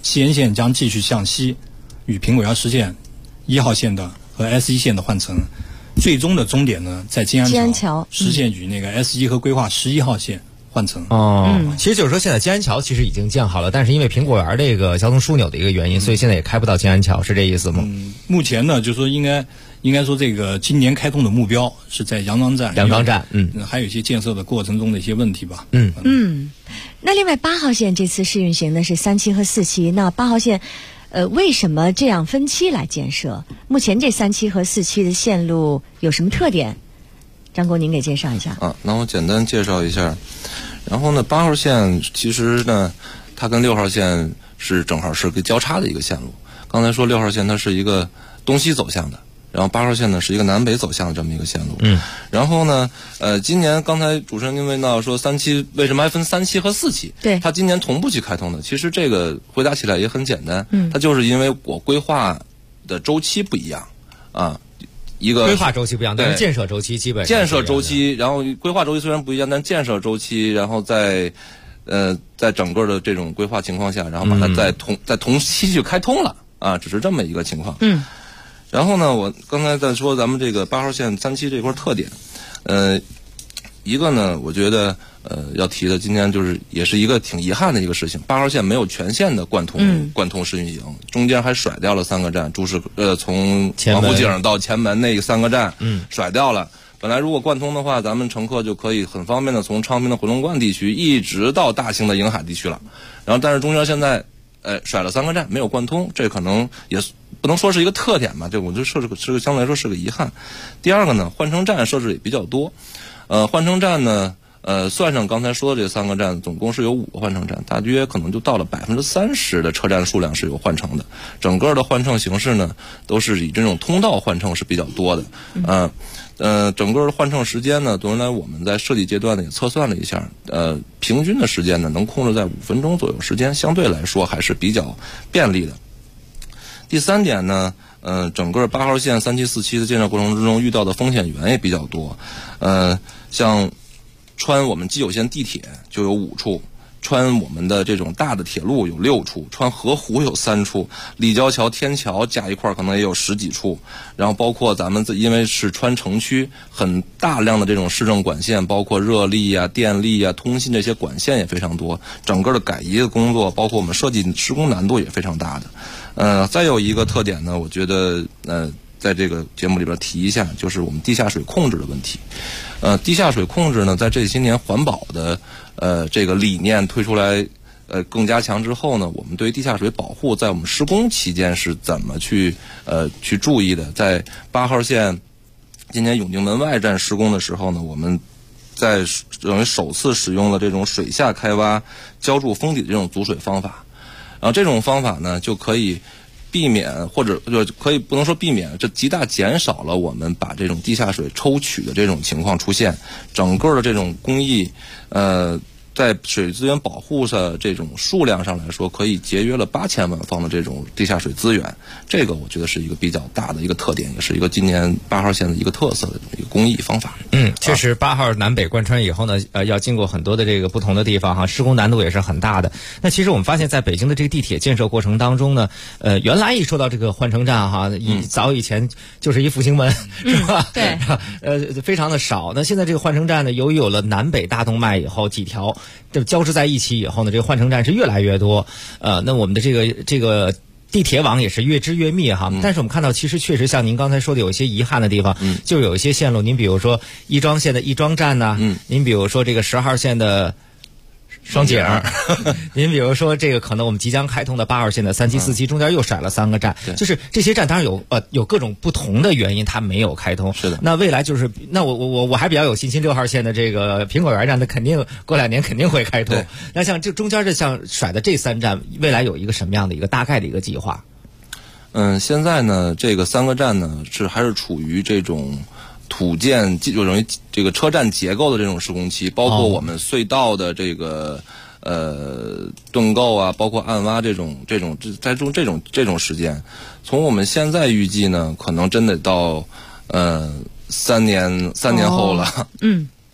西沿线将继续向西，与苹果园实现1号线的和 S1 线的换乘，最终的终点呢在金安桥实现与那个 S1 和规划11号线换乘。 其实就是说现在金安桥其实已经建好了，但是因为苹果园这个交通枢纽的一个原因，所以现在也开不到金安桥，是这意思吗？ 目前呢，就是说应该说这个今年开通的目标是在杨庄站，还有一些建设的过程中的一些问题吧。 那另外8号线这次试运行的是3期和4期，那8号线为什么这样分期来建设？目前这3期和4期的线路有什么特点？张国，您给介绍一下。 那我简单介绍一下。然后呢，8号线其实呢，它跟6号线是正好是个交叉的一个线路。刚才说6号线它是一个东西走向的，然后8号线呢是一个南北走向的这么一个线路。然后呢，今年刚才主持人您问到说3期为什么还分3期和4期？ 对， 它今年同步期开通的。其实这个回答起来也很简单，它就是因为我规划的周期不一样啊。一个规划周期不一样，但是建设周期基本上建设周期，然后规划周期虽然不一样，但建设周期，然后在整个的这种规划情况下，然后把它在同期去开通了啊，只是这么一个情况。然后呢，我刚才在说咱们这个8号线3期这块特点，一个呢，我觉得要提的今天就是也是一个挺遗憾的一个事情，8号线没有全线的贯通试运行，中间还甩掉了3个站，从王府井到前门那3个站，甩掉了。本来如果贯通的话，咱们乘客就可以很方便的从昌平的回龙观地区一直到大兴的瀛海地区了。然后但是中间现在甩了3个站，没有贯通，这可能也不能说是一个特点吧，这我觉得是个相对来说是个遗憾。第二个呢，换乘站设置也比较多，换乘站呢。算上刚才说的这3个站，总共是有5个换乘站，大约可能就到了30%的车站数量是有换乘的。整个的换乘形式呢，都是以这种通道换乘是比较多的。整个的换乘时间呢，原来我们在设计阶段呢也测算了一下，平均的时间呢能控制在5分钟左右时间，相对来说还是比较便利的。第3点呢，整个8号线3期4期的建设过程之中遇到的风险源也比较多，像穿我们基九线地铁就有5处，穿我们的这种大的铁路有6处，穿河湖有3处，立交桥、天桥加一块可能也有10几处，然后包括咱们因为是穿城区，很大量的这种市政管线，包括热力啊、电力啊、通信这些管线也非常多，整个的改移的工作，包括我们设计施工难度也非常大的。再有一个特点呢，我觉得在这个节目里边提一下，就是我们地下水控制的问题。地下水控制呢，在这些年环保的这个理念推出来更加强之后呢，我们对地下水保护在我们施工期间是怎么去注意的？在8号线今年永定门外站施工的时候呢，我们在等于首次使用了这种水下开挖浇筑封底的这种阻水方法，然后这种方法呢就可以避免，或者就可以不能说避免，这极大减少了我们把这种地下水抽取的这种情况出现。整个的这种工艺，在水资源保护上这种数量上来说，可以节约了8000万方的这种地下水资源。这个我觉得是一个比较大的一个特点，也是一个今年8号线的一个特色的一个工艺方法。 确实8号南北贯穿以后呢，要经过很多的这个不同的地方哈，施工难度也是很大的。那其实我们发现，在北京的这个地铁建设过程当中呢，原来一说到这个换乘站哈，早以前就是一复兴门，是吧？ 对， 非常的少。那现在这个换乘站呢，由于有了南北大动脉以后，几条这交织在一起以后呢，这个换乘站是越来越多。那我们的这个地铁网也是越织越密哈。但是我们看到，其实确实像您刚才说的，有一些遗憾的地方，就有一些线路，您比如说亦庄线的亦庄站呐，您比如说这个10号线的双井，您比如说这个可能我们即将开通的8号线的3期4期中间又甩了3个站，就是这些站当然有各种不同的原因它没有开通。 是的。 那未来就是那我还比较有信心，6号线的这个苹果园站，它肯定过2年肯定会开通。那像这中间的像甩的这3站，未来有一个什么样的一个大概的一个计划？ 现在呢，这个3个站呢还是处于这种土建就等于这个车站结构的这种施工期，包括我们隧道的这个盾构啊，包括暗挖这种时间，从我们现在预计呢，可能真得到3年后了。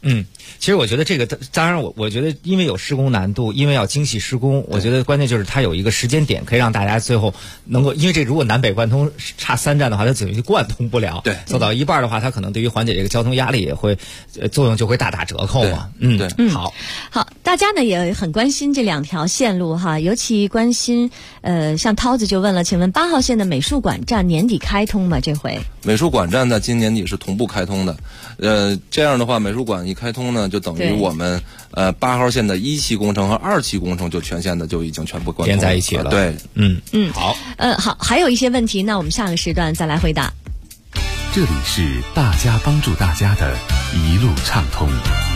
其实我觉得这个，当然我觉得因为有施工难度，因为要精细施工，我觉得关键就是它有一个时间点，可以让大家最后能够，因为这如果南北贯通差3站的话，它等于贯通不了。 对， 走到一半的话，它可能对于缓解这个交通压力也会作用就会大打折扣嘛。 对， 好，大家呢也很关心这2条线路哈，尤其关心像涛子就问了，请问8号线的美术馆站年底开通吗？这回美术馆站在今年底是同步开通的。这样的话，美术馆一开通呢，就等于我们8号线的1期工程和2期工程就全线的就已经全部连在一起了。 对， 好， 好，还有一些问题，那我们下个时段再来回答。 这里是大家帮助大家的一路畅通。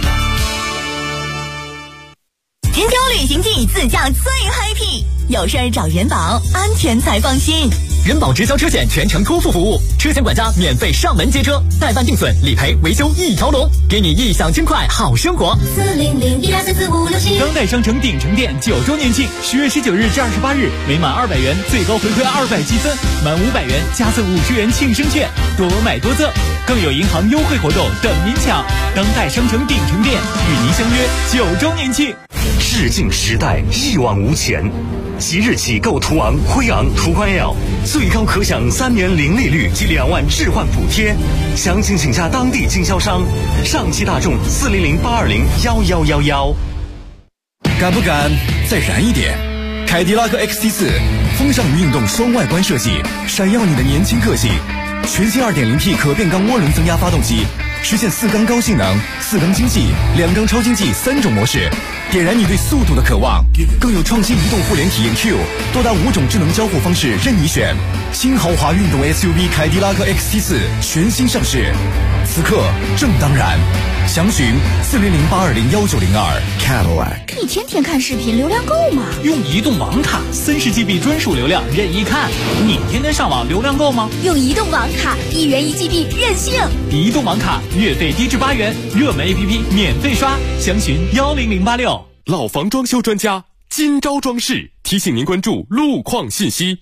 天骄旅行季自驾最 happy， 有事儿找人保，安全才放心。 人保直销车险全程托付服务，车险管家免费上门接车，代办定损、理赔、维修一条龙，给你异想轻快好生活。 400-1244567。 当代商城鼎城店9周年庆，10月19日至28日，每满200元最高回馈200积分，满500元加赠50元庆生券，多买多赠，更有银行优惠活动等您抢。当代商城鼎城店与您相约9周年庆。 致敬时代，一往无前。即日起购途昂、辉昂、途观 L， 最高可享3年零利率及2万置换补贴。详情请洽当地经销商。上汽大众400-820-1111。 敢不敢再燃一点？凯迪拉克 XT4 风尚与运动双外观设计，闪耀你的年轻个性。全新 2.0T 可变缸涡轮增压发动机，实现4缸高性能、4缸经济、2缸超经济3种模式，点燃你对速度的渴望。更有创新移动互联体验 Q， 多达5种智能交互方式任你选。新豪华运动 SUV 凯迪拉克 XT4 全新上市，此刻正当然。详询400-820-1902 Cadillac。 你天天看视频，流量够吗？ 用移动网卡30GB 专属流量任意看。你天天上网流量够吗？ 用移动网卡1元1GB 任性。 移动网卡月费低至8元，热门 APP 免费刷。详询10086。 老房装修专家今朝装饰提醒您关注路况信息。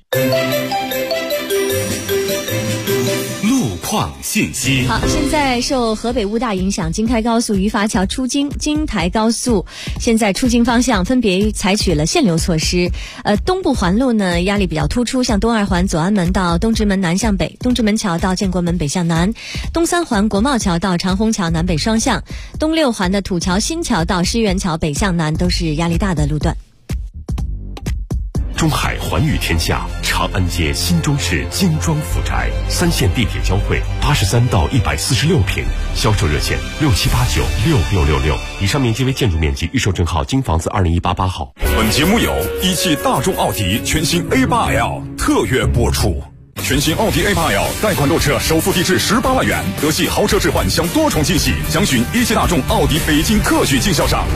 信息。 好，现在受河北雾大影响，京开高速于筏桥出京、京台高速现在出京方向分别采取了限流措施。东部环路呢压力比较突出，像东2环左安门到东直门南向北，东直门桥到建国门北向南，东3环国贸桥到长虹桥南北双向，东6环的土桥新桥到诗园桥北向南都是压力大的路段。 中海环宇天下长安街新中式精装府宅，3线地铁交汇，83到146平，销售热线67896666。以上面积为建筑面积，预售证号京房子20188号。 本节目由1汽大众奥迪全新 A8L 特约播出。全新奥迪 A8L 贷款购车，首付低至18万元，德系豪车置换享多重惊喜。详询1汽大众奥迪北京特许经销商。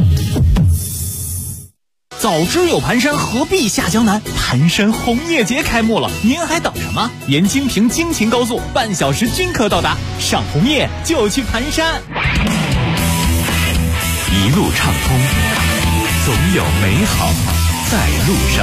早知有盘山，何必下江南？盘山红叶节开幕了，您还等什么？沿京平京秦高速半小时均可到达，赏红叶就去盘山。 一路畅通，总有美好在路上。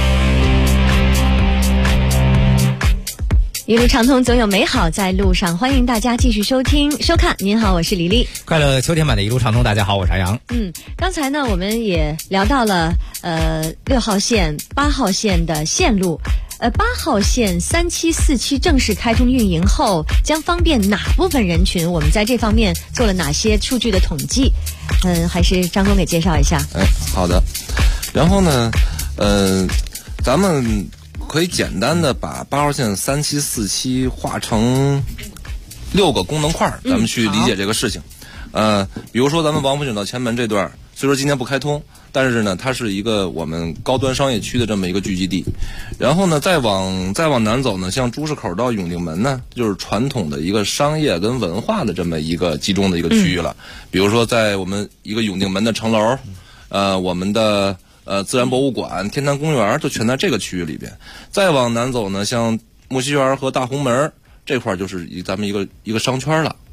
一路畅通，总有美好在路上。欢迎大家继续收听收看。您好，我是李丽。 快乐秋天版的一路畅通，大家好，我是阿阳。 刚才呢我们也聊到了6号线、8号线的线路。8号线3期、4期正式开通运营后，将方便哪部分人群？我们在这方面做了哪些数据的统计？还是张工给介绍一下。 好的。然后呢，咱们可以简单的把8号线3期、4期划成6个功能块，咱们去理解这个事情。比如说咱们王府井到前门这段，虽说今年不开通，但是呢，它是一个我们高端商业区的这么一个聚集地。然后呢，再往南走呢，像朱市口到永定门呢，就是传统的一个商业跟文化的这么一个集中的一个区域了。比如说在我们一个永定门的城楼，我们的自然博物馆、天坛公园就全在这个区域里边。再往南走呢，像木樨园和大红门这块就是咱们一个商圈了，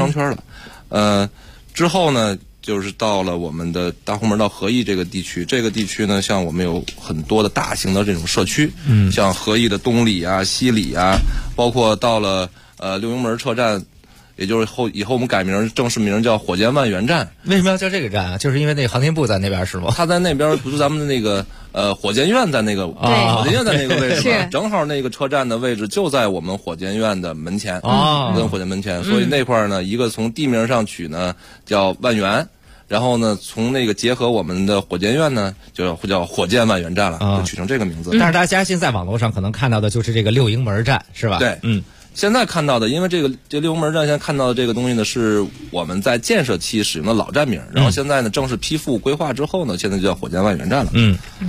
之后呢，就是到了我们的大红门到和义这个地区。这个地区呢，像我们有很多的大型的这种社区，像和义的东里啊、西里啊，包括到了六营门车站， 也就是以后我们改名正式名叫火箭万源站。 为什么要叫这个站啊？就是因为那航天部在那边是吗？ 它在那边不是咱们的那个火箭院在那个火箭院在那个位置吗？正好那个车站的位置就在我们火箭院的门前跟火箭门前，所以那块呢，一个从地名上取呢叫万源。然后呢，从那个结合我们的火箭院呢，就叫火箭万源站了，就取成这个名字。 但是大家现在网络上可能看到的就是这个六营门站，是吧？ 对，现在看到的，因为这六营门站现在看到的这个东西呢，是我们在建设期使用的老站名，然后现在呢正式批复规划之后呢，现在就叫火箭万源站了。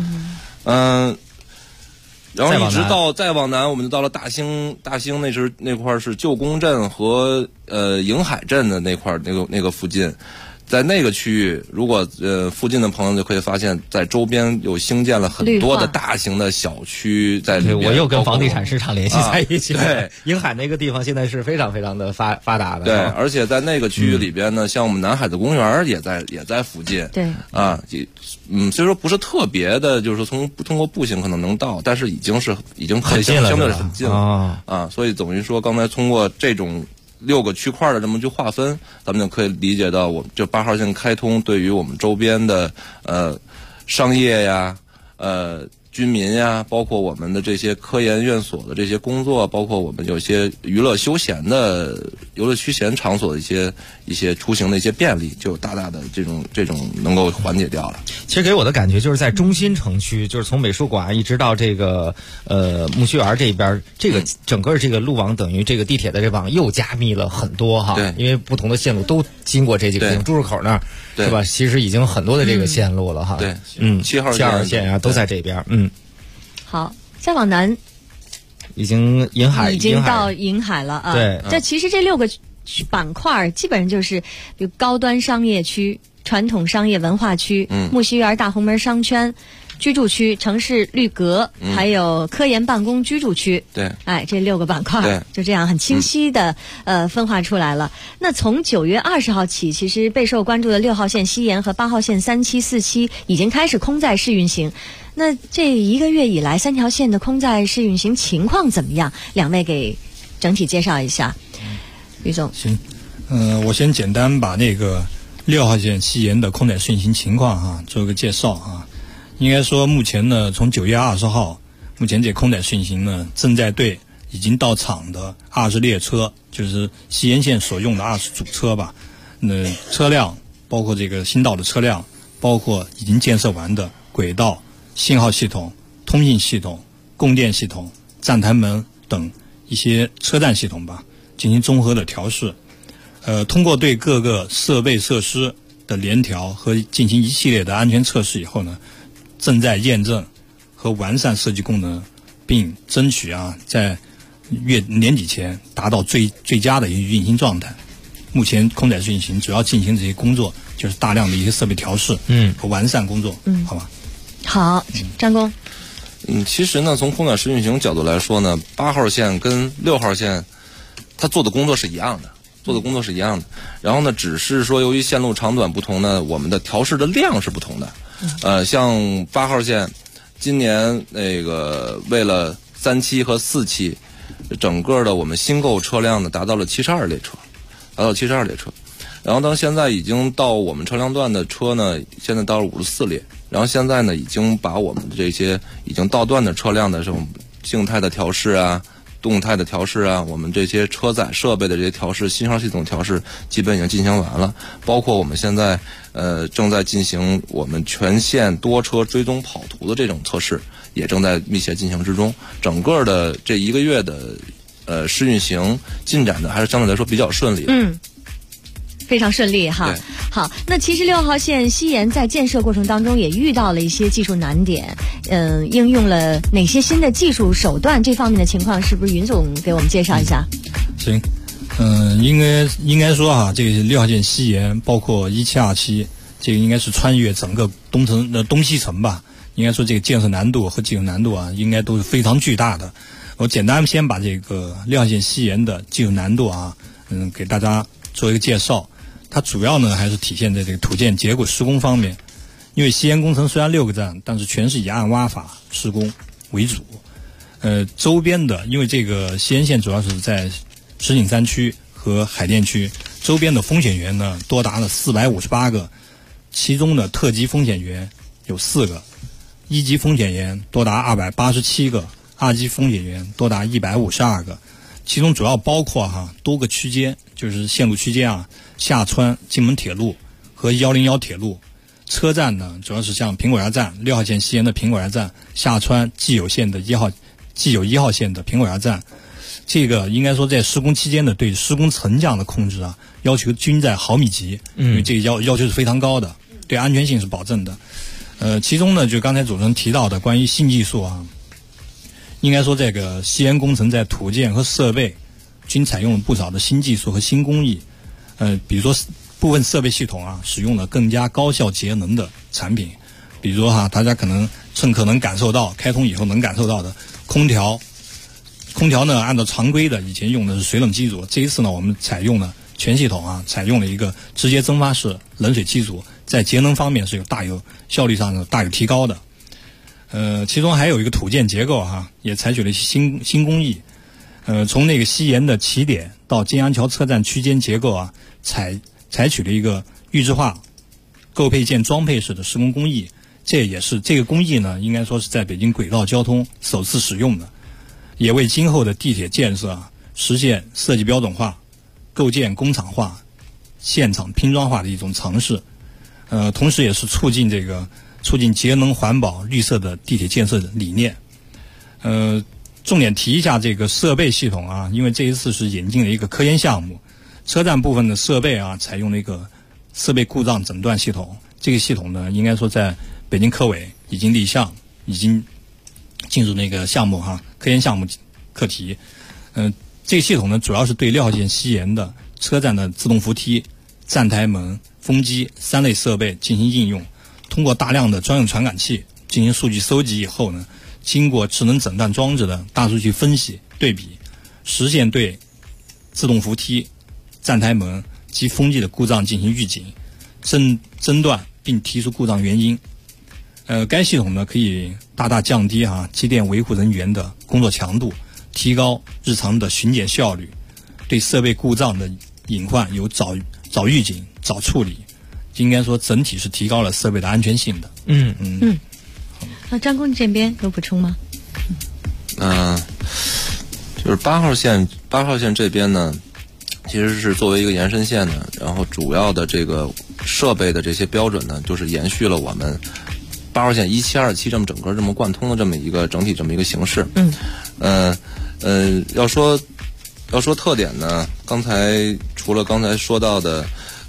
然后一直到再往南，我们就到了大兴那块是旧宫镇和迎海镇的那块那个附近。在那个区域，如果附近的朋友就可以发现，在周边有兴建了很多的大型的小区在里面。 我又跟房地产市场联系在一起了。 对， 迎海那个地方现在是非常非常的发达的。 对，而且在那个区域里边呢，像我们南海的公园也在附近。 对。 虽说不是特别的，就是说通过步行可能能到，但是已经很近了，相对是很近了所以等于说刚才通过这种6个区块的这么去划分，咱们就可以理解到，我们这8号线开通对于我们周边的商业呀、居民呀，包括我们的这些科研院所的这些工作，包括我们有些娱乐休闲的游乐休闲场所的一些出行的一些便利，就大大的这种能够缓解掉了。 其实给我的感觉就是在中心城区，就是从美术馆一直到这个木樨园这边，这个整个这个路网等于这个地铁的这网又加密了很多哈。 对， 因为不同的线路都经过这几个朱市口那儿，是吧？其实已经很多的这个线路了哈。 对 ，7号线啊都在这边。 好，再往南， 已经已经到银海了啊。 对， 这其实这6个板块基本上就是比如高端商业区、传统商业文化区、木樨园大红门商圈、居住区、城市绿阁，还有科研办公居住区。 对， 这6个板块就这样很清晰的分化出来了。那从9月20号起，其实备受关注的6号线西延和8号线3期、4期已经开始空载试运行。那这1个月以来，3条线的空载试运行情况怎么样？两位给整体介绍一下。于总， 行，我先简单把那个6号线西延的空载试运行情况做一个介绍啊。应该说，目前呢，从9月20号，目前这空载试运行呢，正在对已经到场的20列车，就是西延线所用的20组车吧，车辆包括这个新到的车辆，包括已经建设完的轨道、信号系统、通信系统、供电系统、站台门等一些车站系统吧，进行综合的调试。通过对各个设备设施的联调和进行一系列的安全测试以后呢，正在验证和完善设计功能，并争取在年底前达到最佳的一个运行状态。目前空载试运行主要进行这些工作，就是大量的一些设备调试和完善工作，好吧？ 好，张工。 其实呢，从空载试运行角度来说呢，8号线跟6号线，它做的工作是一样的。然后呢，只是说由于线路长短不同呢，我们的调试的量是不同的。像8号线，今年为了3期和4期，整个的我们新购车辆呢达到了72列车。然后到现在已经到我们车辆段的车呢，现在到了54列。然后现在呢，已经把我们的这些已经到段的车辆的这种静态的调试啊、动态的调试啊，我们这些车载设备的这些调试、信号系统调试，基本已经进行完了。包括我们现在正在进行我们全线多车追踪跑图的这种测试，也正在密切进行之中。整个的这1个月的试运行进展的还是相对来说比较顺利的。 非常顺利哈。好，那其实6号线西延在建设过程当中也遇到了一些技术难点，应用了哪些新的技术手段？这方面的情况是不是云总给我们介绍一下？ 行，应该说这个6号线西延包括1期、2期，这个应该是穿越整个东西层吧。应该说这个建设难度和技术难度应该都是非常巨大的。我简单先把这个6号线西延的技术难度给大家做一个介绍。它主要呢还是体现在这个土建结构施工方面，因为西延工程虽然6个站，但是全是以暗挖法施工为主。周边的，因为这个西延线主要是在石景山区和海淀区，周边的风险源呢多达了458个，其中的特级风险源有4个，1级风险源多达287个，2级风险源多达152个，其中主要包括多个区间，就是线路区间下穿金门铁路和101铁路。车站呢，主要是像苹果崖站6号线西延的苹果崖站，下穿既有1号线的苹果崖站。这个应该说在施工期间的对施工沉降的控制要求均在毫米级，因为这个要求是非常高的，对安全性是保证的。其中呢，就刚才主持人提到的关于新技术应该说这个西延工程在土建和设备均采用了不少的新技术和新工艺。比如说部分设备系统使用了更加高效节能的产品，比如说大家乘客能感受到，开通以后能感受到的空调呢，按照常规的以前用的是水冷机组，这一次呢我们采用了全系统采用了一个直接蒸发式冷水机组，在节能方面是效率上大有提高的。其中还有一个土建结构也采取了新工艺。从那个西延的起点到金阳桥车站区间结构采取了一个预制化构配件装配式的施工工艺，这个工艺呢，应该说是在北京轨道交通首次使用的，也为今后的地铁建设实现设计标准化、构建工厂化、现场拼装化的一种尝试。同时也是促进节能环保、绿色的地铁建设理念。重点提一下这个设备系统因为这一次是引进了一个科研项目，车站部分的设备采用了一个设备故障诊断系统。这个系统呢，应该说在北京科委已经立项，已经进入那个项目科研项目课题。这个系统呢，主要是对6号线西延的车站的自动扶梯、站台门、风机3类设备进行应用，通过大量的专用传感器进行数据收集以后呢，经过智能诊断装置的大数据分析对比，实现对自动扶梯、站台门及风机的故障进行预警、诊断并提出故障原因。该系统呢可以大大降低机电维护人员的工作强度，提高日常的巡检效率，对设备故障的隐患有早预警、早处理，应该说整体是提高了设备的安全性的。 那张工这边有补充吗？ 就是8号线这边呢，其实是作为一个延伸线呢，然后主要的这个设备的这些标准呢，就是延续了我们8号线1727这么整个这么贯通的这么一个整体这么一个形式。要说特点呢，除了刚才说到的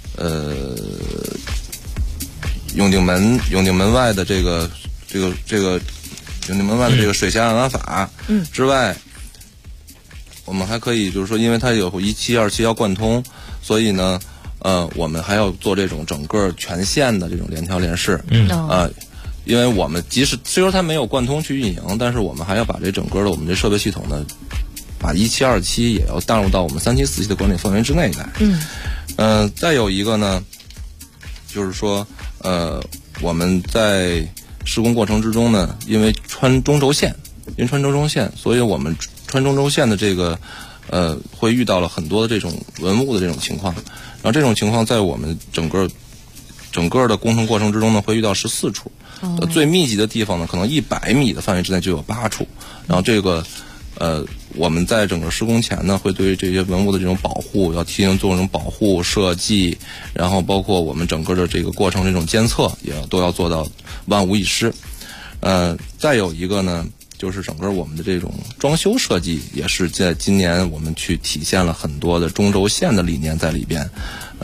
永定门外的这个永定门外的这个水下安法之外，我们还可以就是说，因为它有1727要贯通，所以呢我们还要做这种整个全线的这种联调联试。因为我们虽说它没有贯通去运营，但是我们还要把这整个的我们这设备系统呢，把1727也要纳入到我们3期4期的管理范围之内来。再有一个呢，就是说我们在施工过程之中呢，因为穿中轴线，所以我们穿中轴线的这个会遇到了很多的这种文物的这种情况，然后这种情况在我们整个的工程过程之中呢，会遇到14处。最密集的地方呢，可能100米的范围之内就有8处。然后这个我们在整个施工前呢，会对于这些文物的这种保护要提前做这种保护设计，然后包括我们整个的这个过程这种监测都要做到万无一失。再有一个呢，就是整个我们的这种装修设计也是在今年我们去体现了很多的中轴线的理念在里边。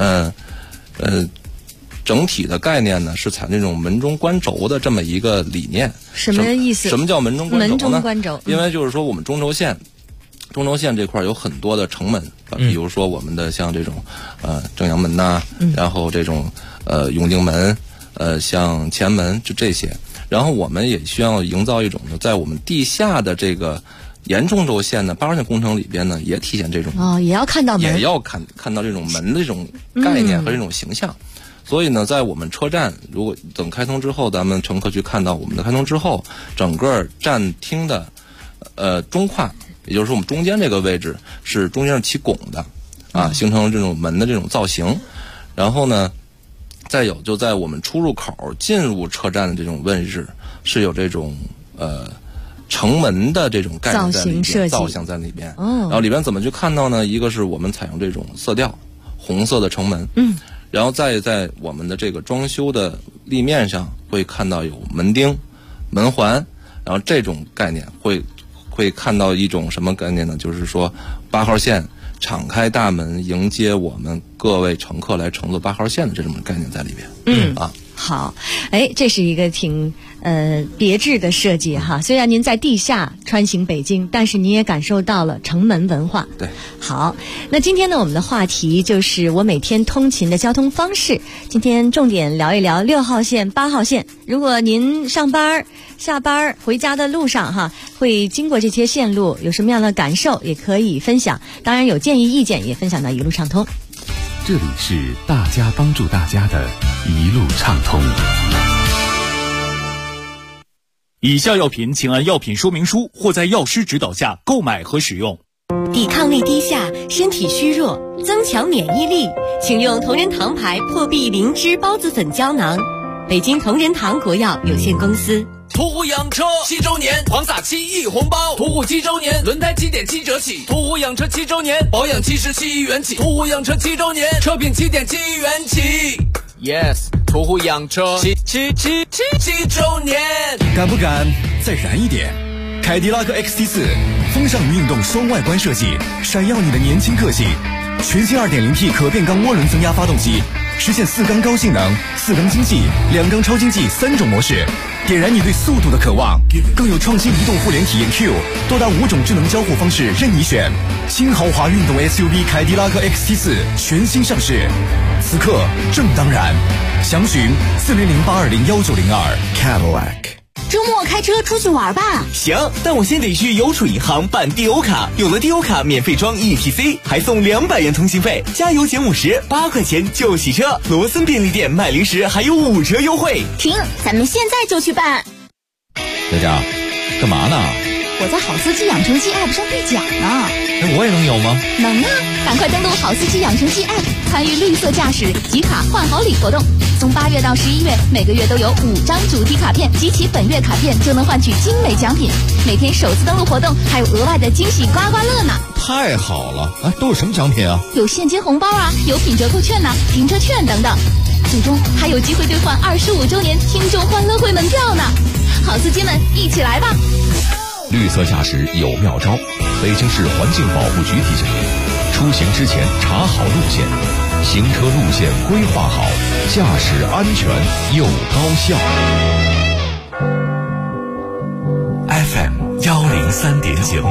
整体的概念呢是采那种门中观轴的这么一个理念。 什么意思？ 什么叫门中观轴呢？ 门中观轴， 因为就是说我们中轴线这块有很多的城门，比如说我们的像这种正阳门呐，然后这种永定门，像前门就这些。然后我们也需要营造一种呢，在我们地下的这个沿中轴线的8号线工程里边呢，也体现这种也要看到门， 也要看到这种门的这种概念和这种形象。所以呢，在我们车站如果等开通之后，咱们乘客去看到我们的开通之后，整个站厅的中跨，也就是说我们中间这个位置是中间是起拱的， 形成这种门的这种造型。然后呢，再有就在我们出入口进入车站的这种位置是有这种城门的这种概念在里边，造型在里边。然后里边怎么去看到呢？一个是我们采用这种色调，红色的城门，然后再在我们的这个装修的立面上会看到有门钉、门环，然后这种概念会看到一种什么概念呢？就是说8号线敞开大门迎接我们各位乘客来乘坐8号线的这种概念在里边。 好，这是一个挺别致的设计哈。虽然您在地下穿行北京，但是您也感受到了城门文化。 对， 好，那今天呢，我们的话题就是我每天通勤的交通方式。今天重点聊一聊6号线、8号线。如果您上班、下班、回家的路上哈，会经过这些线路，有什么样的感受，也可以分享。当然有建议意见，也分享到一路畅通。 这里是大家帮助大家的一路畅通。 以下药品请按药品说明书或在药师指导下购买和使用。 抵抗力低下，身体虚弱，增强免疫力，请用同仁堂牌破壁灵芝孢子粉胶囊。北京同仁堂国药有限公司。 途虎养车7周年狂撒7亿红包，途虎7周年轮胎7点7折起，途虎养车7周年保养77亿元起，途虎养车7周年车品7点7亿元起。Yes， 途虎养车7周年， 敢不敢再燃一点？凯迪拉克 XT4 风尚与运动双外观设计，闪耀你的年轻个性。全新 2.0T 可变缸涡轮增压发动机，实现4缸高性能、4缸经济、2缸超经济3种模式，点燃你对速度的渴望。更有创新移动互联体验 Q， 多达5种智能交互方式任你选。新豪华运动 SUV 凯迪拉克 XT4 全新上市，此刻正当然。详询4008201902 Cadillac。 周末开车出去玩吧。 行，但我先得去邮储银行办地欧卡，有了地欧卡免费装 ETC， 还送200元通信费，加油减50，8块钱就洗车。罗森便利店卖零食还有5折优惠。 停，咱们现在就去办。 佳佳，干嘛呢？ 我在好司机养成记 App 上兑奖呢。 我也能有吗？ 能啊，赶快登录好司机养成记 App， 参与绿色驾驶集卡换好礼活动。从8月到11月，每个月都有5张主题卡片，集齐本月卡片就能换取精美奖品。每天首次登录活动还有额外的惊喜刮刮乐呢。 太好了！都有什么奖品啊？ 有现金红包啊，有品折扣券停车券等等。最终还有机会兑换25周年听众欢乐会门票呢。好司机们，一起来吧！ 绿色驾驶有妙招，北京市环境保护局提醒您：出行之前查好路线，行车路线规划好，驾驶安全又高效。FM 103.9，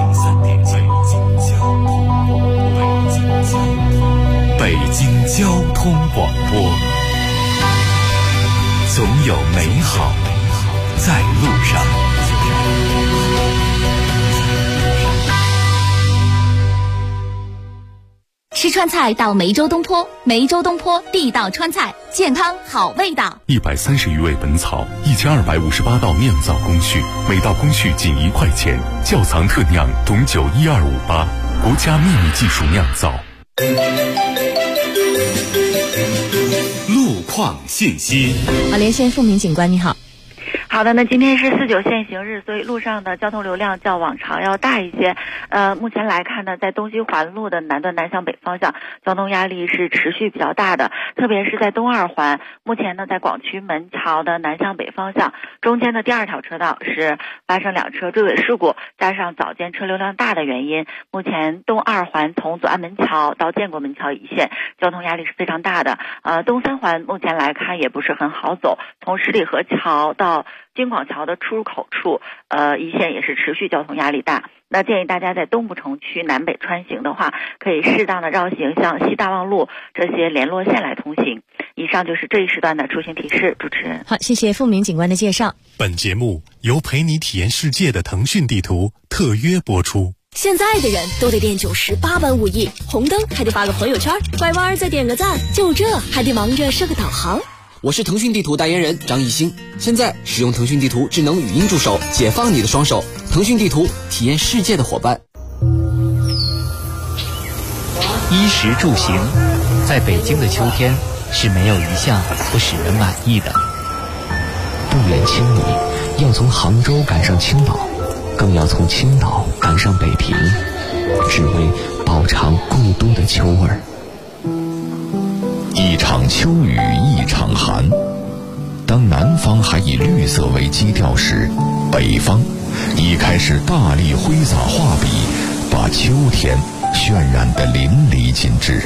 北京交通广播，总有美好在路上。 吃川菜到梅州东坡，梅州东坡地道川菜，健康好味道。 130余味本草，1258道酿造工序，每道工序仅1块钱。窖藏特酿董酒12588，国家秘密技术酿造。路况信息。 好，连线富民警官，你好。 好的，那今天是49限行日，所以路上的交通流量较往常要大一些。目前来看呢，在东西环路的南段南向北方向，交通压力是持续比较大的，特别是在东二环。目前呢，在广渠门桥的南向北方向，中间的第2条车道是发生2车追尾事故，加上早间车流量大的原因，目前东二环从左安门桥到建国门桥一线，交通压力是非常大的。东3环目前来看也不是很好走，从十里河桥到京广桥的出入口处，一线也是持续交通压力大。那建议大家在东部城区南北穿行的话，可以适当的绕行向西大望路这些联络线来通行。以上就是这一时段的出行提示，主持人。 好，谢谢富民警官的介绍。 本节目由陪你体验世界的腾讯地图特约播出。 现在的人都得练98般武艺，红灯还得发个朋友圈，拐弯再点个赞，就这还得忙着设个导航。 我是腾讯地图代言人张艺兴，现在使用腾讯地图智能语音助手，解放你的双手。腾讯地图，体验世界的伙伴。 衣食住行，在北京的秋天是没有一项不使人满意的。 不远千里，要从杭州赶上青岛，更要从青岛赶上北平，只为饱尝故都的秋味儿。 一场秋雨一场寒，当南方还以绿色为基调时，北方已开始大力挥洒画笔，把秋天渲染得淋漓尽致。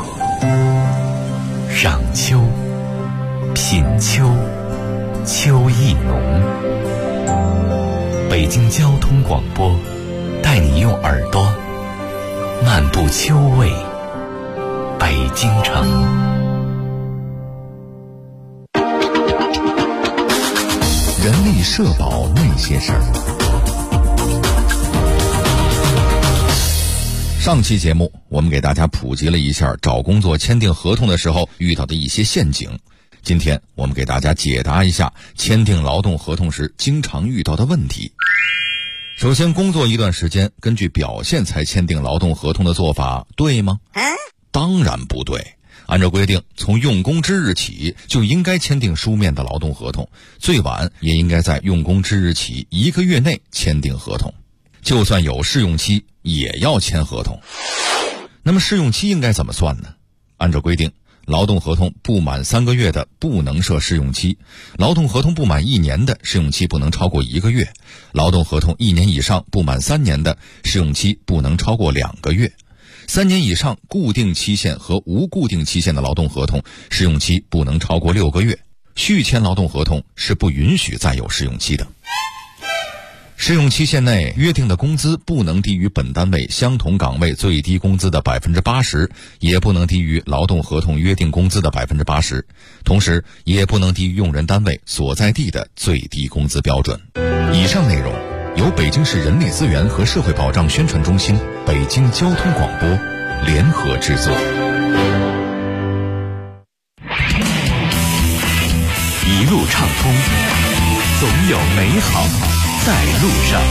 赏秋，品秋，秋意浓。北京交通广播带你用耳朵漫步秋味北京城。 人力社保那些事儿。上期节目我们给大家普及了一下找工作签订合同的时候遇到的一些陷阱，今天我们给大家解答一下签订劳动合同时经常遇到的问题。首先，工作一段时间根据表现才签订劳动合同的做法对吗？当然不对。按照规定，从用工之日起就应该签订书面的劳动合同，最晚也应该在用工之日起1个月内签订合同。就算有试用期，也要签合同。那么试用期应该怎么算呢？按照规定，劳动合同不满3个月的不能设试用期，劳动合同不满1年的试用期不能超过1个月，劳动合同1年以上不满3年的试用期不能超过2个月。3年以上固定期限和无固定期限的劳动合同试用期不能超过6个月，续签劳动合同是不允许再有试用期的。试用期限内约定的工资不能低于本单位相同岗位最低工资的 80%， 也不能低于劳动合同约定工资的 80%， 同时也不能低于用人单位所在地的最低工资标准。以上内容由北京市人力资源和社会保障宣传中心、北京交通广播联合制作。 一路畅通，总有美好在路上。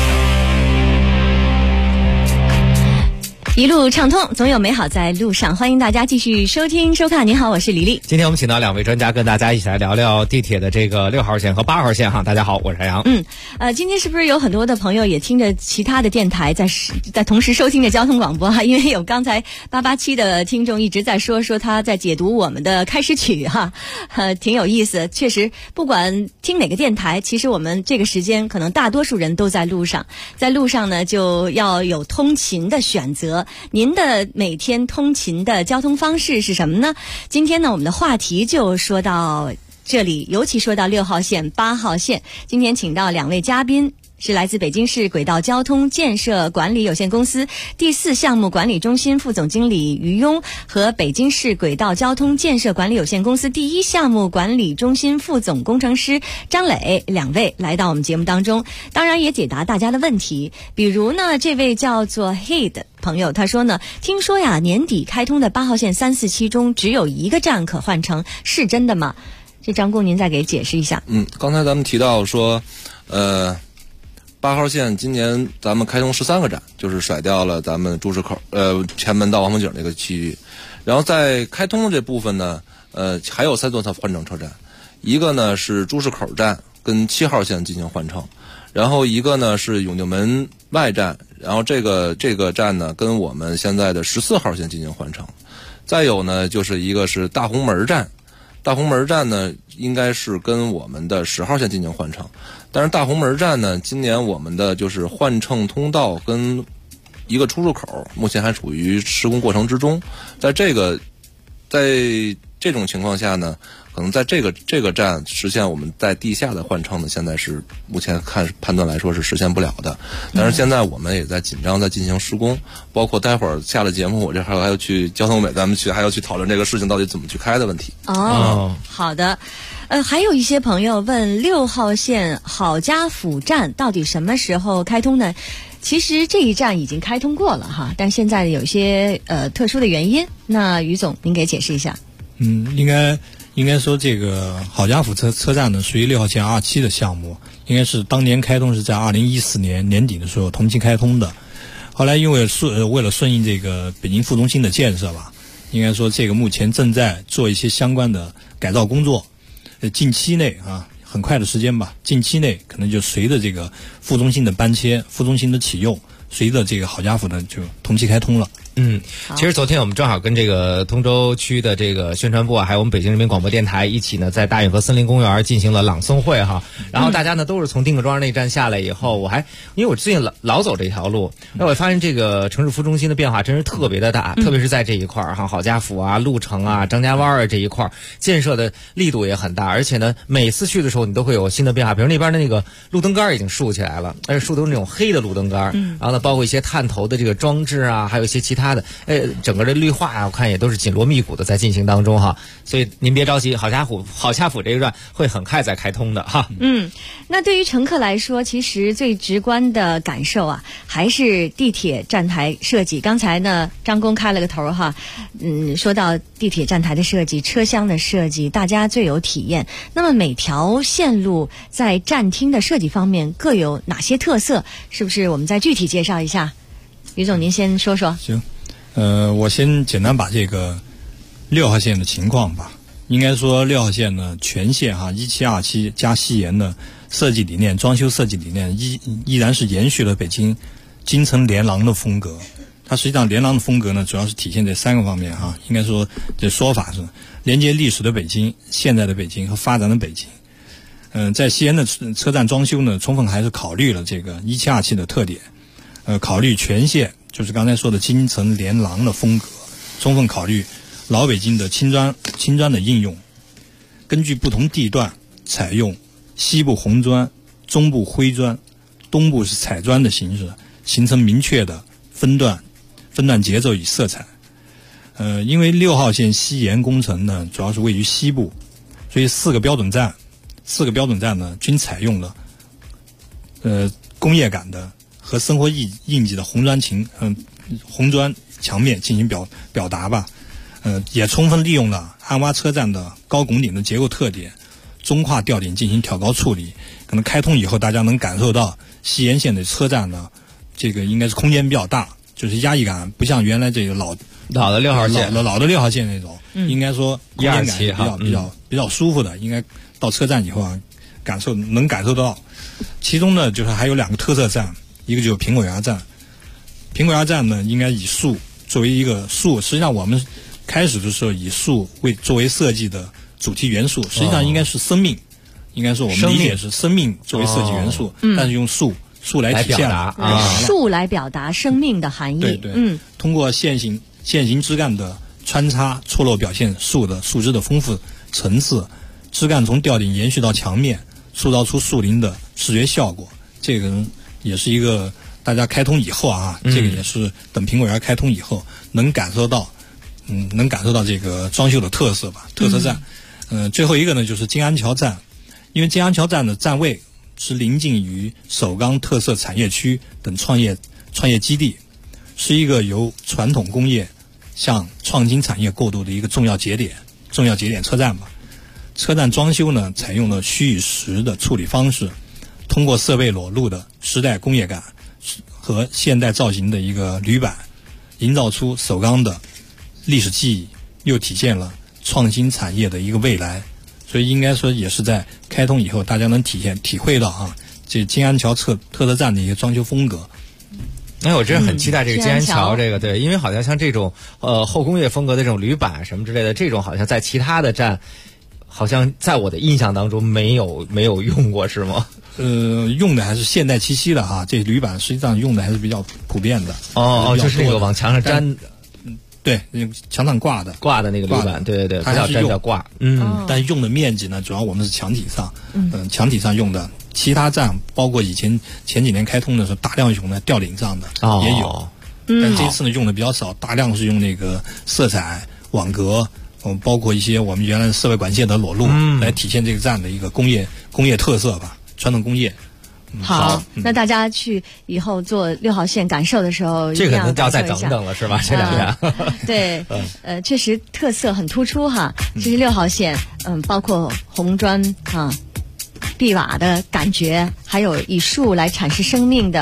一路畅通，总有美好在路上。欢迎大家继续收听收看。你好，我是李丽。 今天我们请到2位专家跟大家一起来聊聊地铁的这个6号线和8号线哈。大家好，我是陈阳。 今天是不是有很多的朋友也听着其他的电台在同时收听着交通广播哈？因为有刚才887的听众一直在说他在解读我们的开始曲哈，挺有意思。确实，不管听哪个电台，其实我们这个时间可能大多数人都在路上，在路上呢就要有通勤的选择。您的每天通勤的交通方式是什么呢？今天呢，我们的话题就说到这里，尤其说到6号线、8号线。今天请到2位嘉宾，是来自北京市轨道交通建设管理有限公司第4项目管理中心副总经理于庸和北京市轨道交通建设管理有限公司第1项目管理中心副总工程师张磊，2位来到我们节目当中，当然也解答大家的问题。比如呢，这位叫做 He 的朋友，他说呢，听说呀，年底开通的8号线3、4期中只有1个站可换乘，是真的吗？这张工您再给解释一下。 刚才咱们提到说8号线今年咱们开通13个站，就是甩掉了咱们朱市口前门到王府井这个区域。然后在开通的这部分呢，还有3座换乘车站，一个呢是朱市口站跟7号线进行换乘，然后一个呢是永定门外站，然后这个站呢跟我们现在的14号线进行换乘。再有呢就是一个是大红门站，大红门站呢应该是跟我们的10号线进行换乘，但是大红门站呢今年我们的就是换乘通道跟一个出入口目前还处于施工过程之中，在这种情况下呢，可能在这个站实现我们在地下的换乘呢，现在是目前判断来说是实现不了的。但是现在我们也在紧张在进行施工，包括待会儿下了节目，我这还要去交通委，咱们还要去讨论这个事情到底怎么去开的问题。 好的。还有一些朋友问6号线郝家府站到底什么时候开通呢？其实这一站已经开通过了哈，但现在有些特殊的原因。那于总您给解释一下。 应该说这个郝家府车站呢属于6号线2期的项目，应该是当年开通是在2014年年底的时候同期开通的。 后来因为为了顺应这个北京副中心的建设吧，应该说这个目前正在做一些相关的改造工作。近期内啊，很快的时间吧，近期内可能就随着这个副中心的搬迁、副中心的启用，随着这个好家伙呢就同期开通了。 其实昨天我们正好跟这个通州区的这个宣传部还有我们北京人民广播电台一起呢，在大运河森林公园进行了朗诵会哈。然后大家呢都是从定各庄那站下来以后，因为我最近老走这条路，那我发现这个城市副中心的变化真是特别的大，特别是在这一块儿哈，郝家府啊、鹿城啊、张家湾啊这一块儿建设的力度也很大，而且呢每次去的时候你都会有新的变化，比如那边的那个路灯杆已经竖起来了，而且竖都是那种黑的路灯杆，然后呢包括一些探头的这个装置啊，还有一些其他的，整个的绿化啊，我看也都是紧锣密鼓的在进行当中哈，所以您别着急，郝家府这一段会很快再开通的哈。 那对于乘客来说，其实最直观的感受啊，还是地铁站台设计。刚才呢，张工开了个头哈，说到地铁站台的设计、车厢的设计，大家最有体验。那么每条线路在站厅的设计方面各有哪些特色？是不是我们再具体介绍一下？于总，您先说说。 行。我先简单把这个6号线的情况吧。应该说6号线呢，全线哈1727加西延的设计理念、装修设计理念依然是延续了北京京城连廊的风格。它实际上连廊的风格呢，主要是体现在3个方面哈。应该说这说法是连接历史的北京、现在的北京和发展的北京。在西延的车站装修呢，充分还是考虑了这个1727的特点，考虑全线。就是刚才说的京城连廊的风格，充分考虑老北京的青砖的应用，根据不同地段采用西部红砖、中部灰砖、东部是彩砖的形式，形成明确的分段节奏与色彩。因为6号线西延工程呢，主要是位于西部，所以4个标准站呢均采用了工业感的和生活印记的红砖墙面进行表达吧，也充分利用了安洼车站的高拱顶的结构特点，中跨吊顶进行挑高处理。可能开通以后，大家能感受到西延线的车站呢，这个应该是空间比较大，就是压抑感不像原来这个老的6号线老的6号线那种，应该说空间感是比较舒服的。应该到车站以后啊，能感受到。其中呢，就是还有2个特色站。一个就是苹果园站，苹果园站呢应该以树作为一个树，实际上我们开始的时候以树作为设计的主题元素，实际上应该是生命，应该说我们理解是生命作为设计元素，但是用树来体现树来表达生命的含义。 对，通过线形枝干的穿插错落，表现树枝的丰富层次，枝干从吊顶延续到墙面，塑造出树林的视觉效果。这个也是一个大家开通以后啊，这个也是等苹果园开通以后能感受到这个装修的特色吧，特色站。最后一个呢就是金安桥站，因为金安桥站的站位是临近于首钢特色产业区等创业基地，是一个由传统工业向创新产业过渡的一个重要节点车站吧。车站装修呢采用了虚与实的处理方式，通过设备裸露的时代工业感和现代造型的一个铝板，营造出首钢的历史记忆，又体现了创新产业的一个未来。所以应该说也是在开通以后，大家能体会到啊，这金安桥特色站的一个装修风格。 我真是很期待这个金安桥这个，对，因为好像像这种后工业风格的这种铝板什么之类的，这种好像在其他的站，好像在我的印象当中没有用过，是吗？ 用的还是现代气息的哈，这铝板实际上用的还是比较普遍的。 就是那个往墙上粘， 对，墙上挂的那个铝板，对，不叫粘叫挂。 但是用的面积呢，主要我们是墙体上，墙体上用的。其他站包括前几年开通的时候，大量用在吊顶上的也有，但这次呢用的比较少，大量是用那个色彩网格，包括一些我们原来的设备管线的裸露，来体现这个站的一个工业特色吧，传统工业。 好，那大家去以后坐6号线感受的时候， 这个可能要再等等了，是吧？这2天。 对，确实特色很突出哈。这是6号线，包括红砖壁瓦的感觉，还有以树来阐释生命的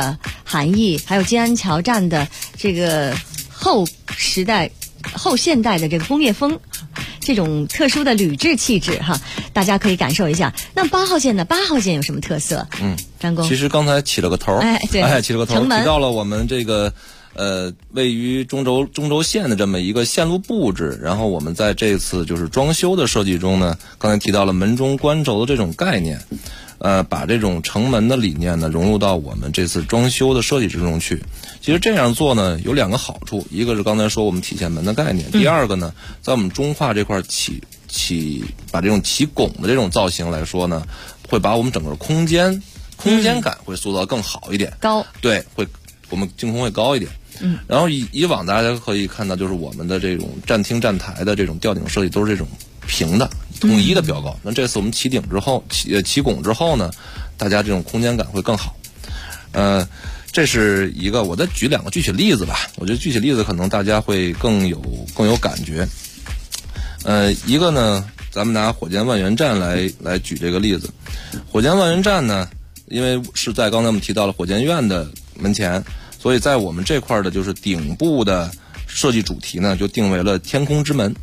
含义，还有金安桥站的这个后现代的这个工业风，这种特殊的铝制气质哈，大家可以感受一下。那8号线呢？8号线有什么特色？张工， 其实刚才起了个头， 对， 起了个头，提到了我们这个位于中轴线的这么一个线路布置，然后我们在这次就是装修的设计中呢，刚才提到了门中观轴的这种概念。把这种城门的理念呢融入到我们这次装修的设计之中去。其实这样做呢有2个好处，一个是刚才说我们体现门的概念，第二个呢，在我们中化这块把这种起拱的这种造型来说呢，会把我们整个空间感会塑造更好一点， 高， 对，我们净空会高一点。然后以往大家可以看到，就是我们的这种站厅站台的这种吊顶设计都是这种平的统一的标高。那这次我们起拱之后呢，大家这种空间感会更好。这是一个，我再举2个具体例子吧。我觉得具体例子可能大家会更有感觉。一个呢，咱们拿火箭万源站来举这个例子。火箭万源站呢，因为是在刚才我们提到了火箭院的门前，所以在我们这块的就是顶部的设计主题呢，就定为了天空之门。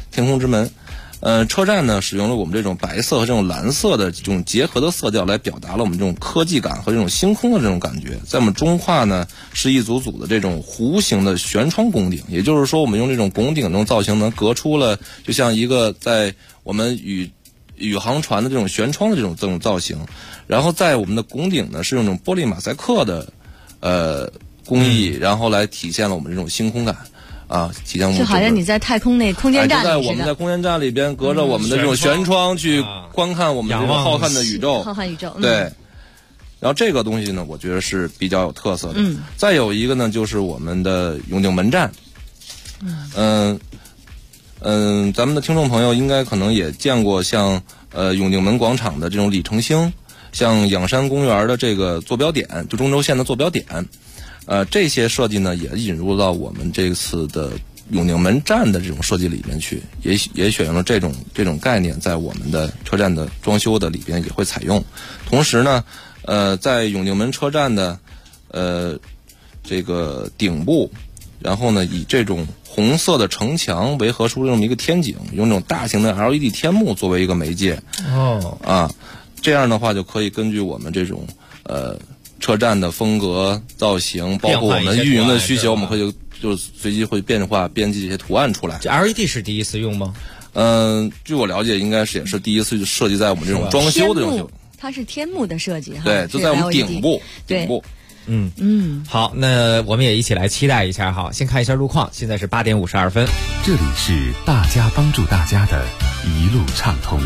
车站呢使用了我们这种白色和这种蓝色的这种结合的色调来表达了我们这种科技感和这种星空的这种感觉。在我们中化呢是一组组的这种弧形的悬窗拱顶，也就是说我们用这种拱顶这种造型能隔出了就像一个在我们宇航船的这种悬窗的这种造型。然后在我们的拱顶呢是用这种玻璃马赛克的工艺，然后来体现了我们这种星空感。体现就好像你在太空那空间站里似的。 我们在空间站里边，隔着我们的这种悬窗去观看我们这种浩瀚的宇宙。 浩瀚宇宙。 对。然后这个东西呢，我觉得是比较有特色的。再有一个呢，就是我们的永定门站。咱们的听众朋友应该可能也见过像永定门广场的这种里程星，像仰山公园的这个坐标点，就中轴线的坐标点。这些设计呢也引入到我们这次的永定门站的这种设计里面去，也选用了这种概念，在我们的车站的装修的里边也会采用。同时呢，在永定门车站的这个顶部，然后呢以这种红色的城墙围合出这么一个天井，用这种大型的 LED 天幕作为一个媒介。这样的话就可以根据我们这种车站的风格造型，包括我们运营的需求，我们可以就随机会变化编辑一些图案出来。 这 LED 是第一次用吗？ 据我了解，应该也是第一次设计在我们这种装修的东西。 它是天幕的设计哈。 对，就在我们顶部。 好，那我们也一起来期待一下哈。先看一下路况，现在是8点52分。 这里是大家帮助大家的一路畅通。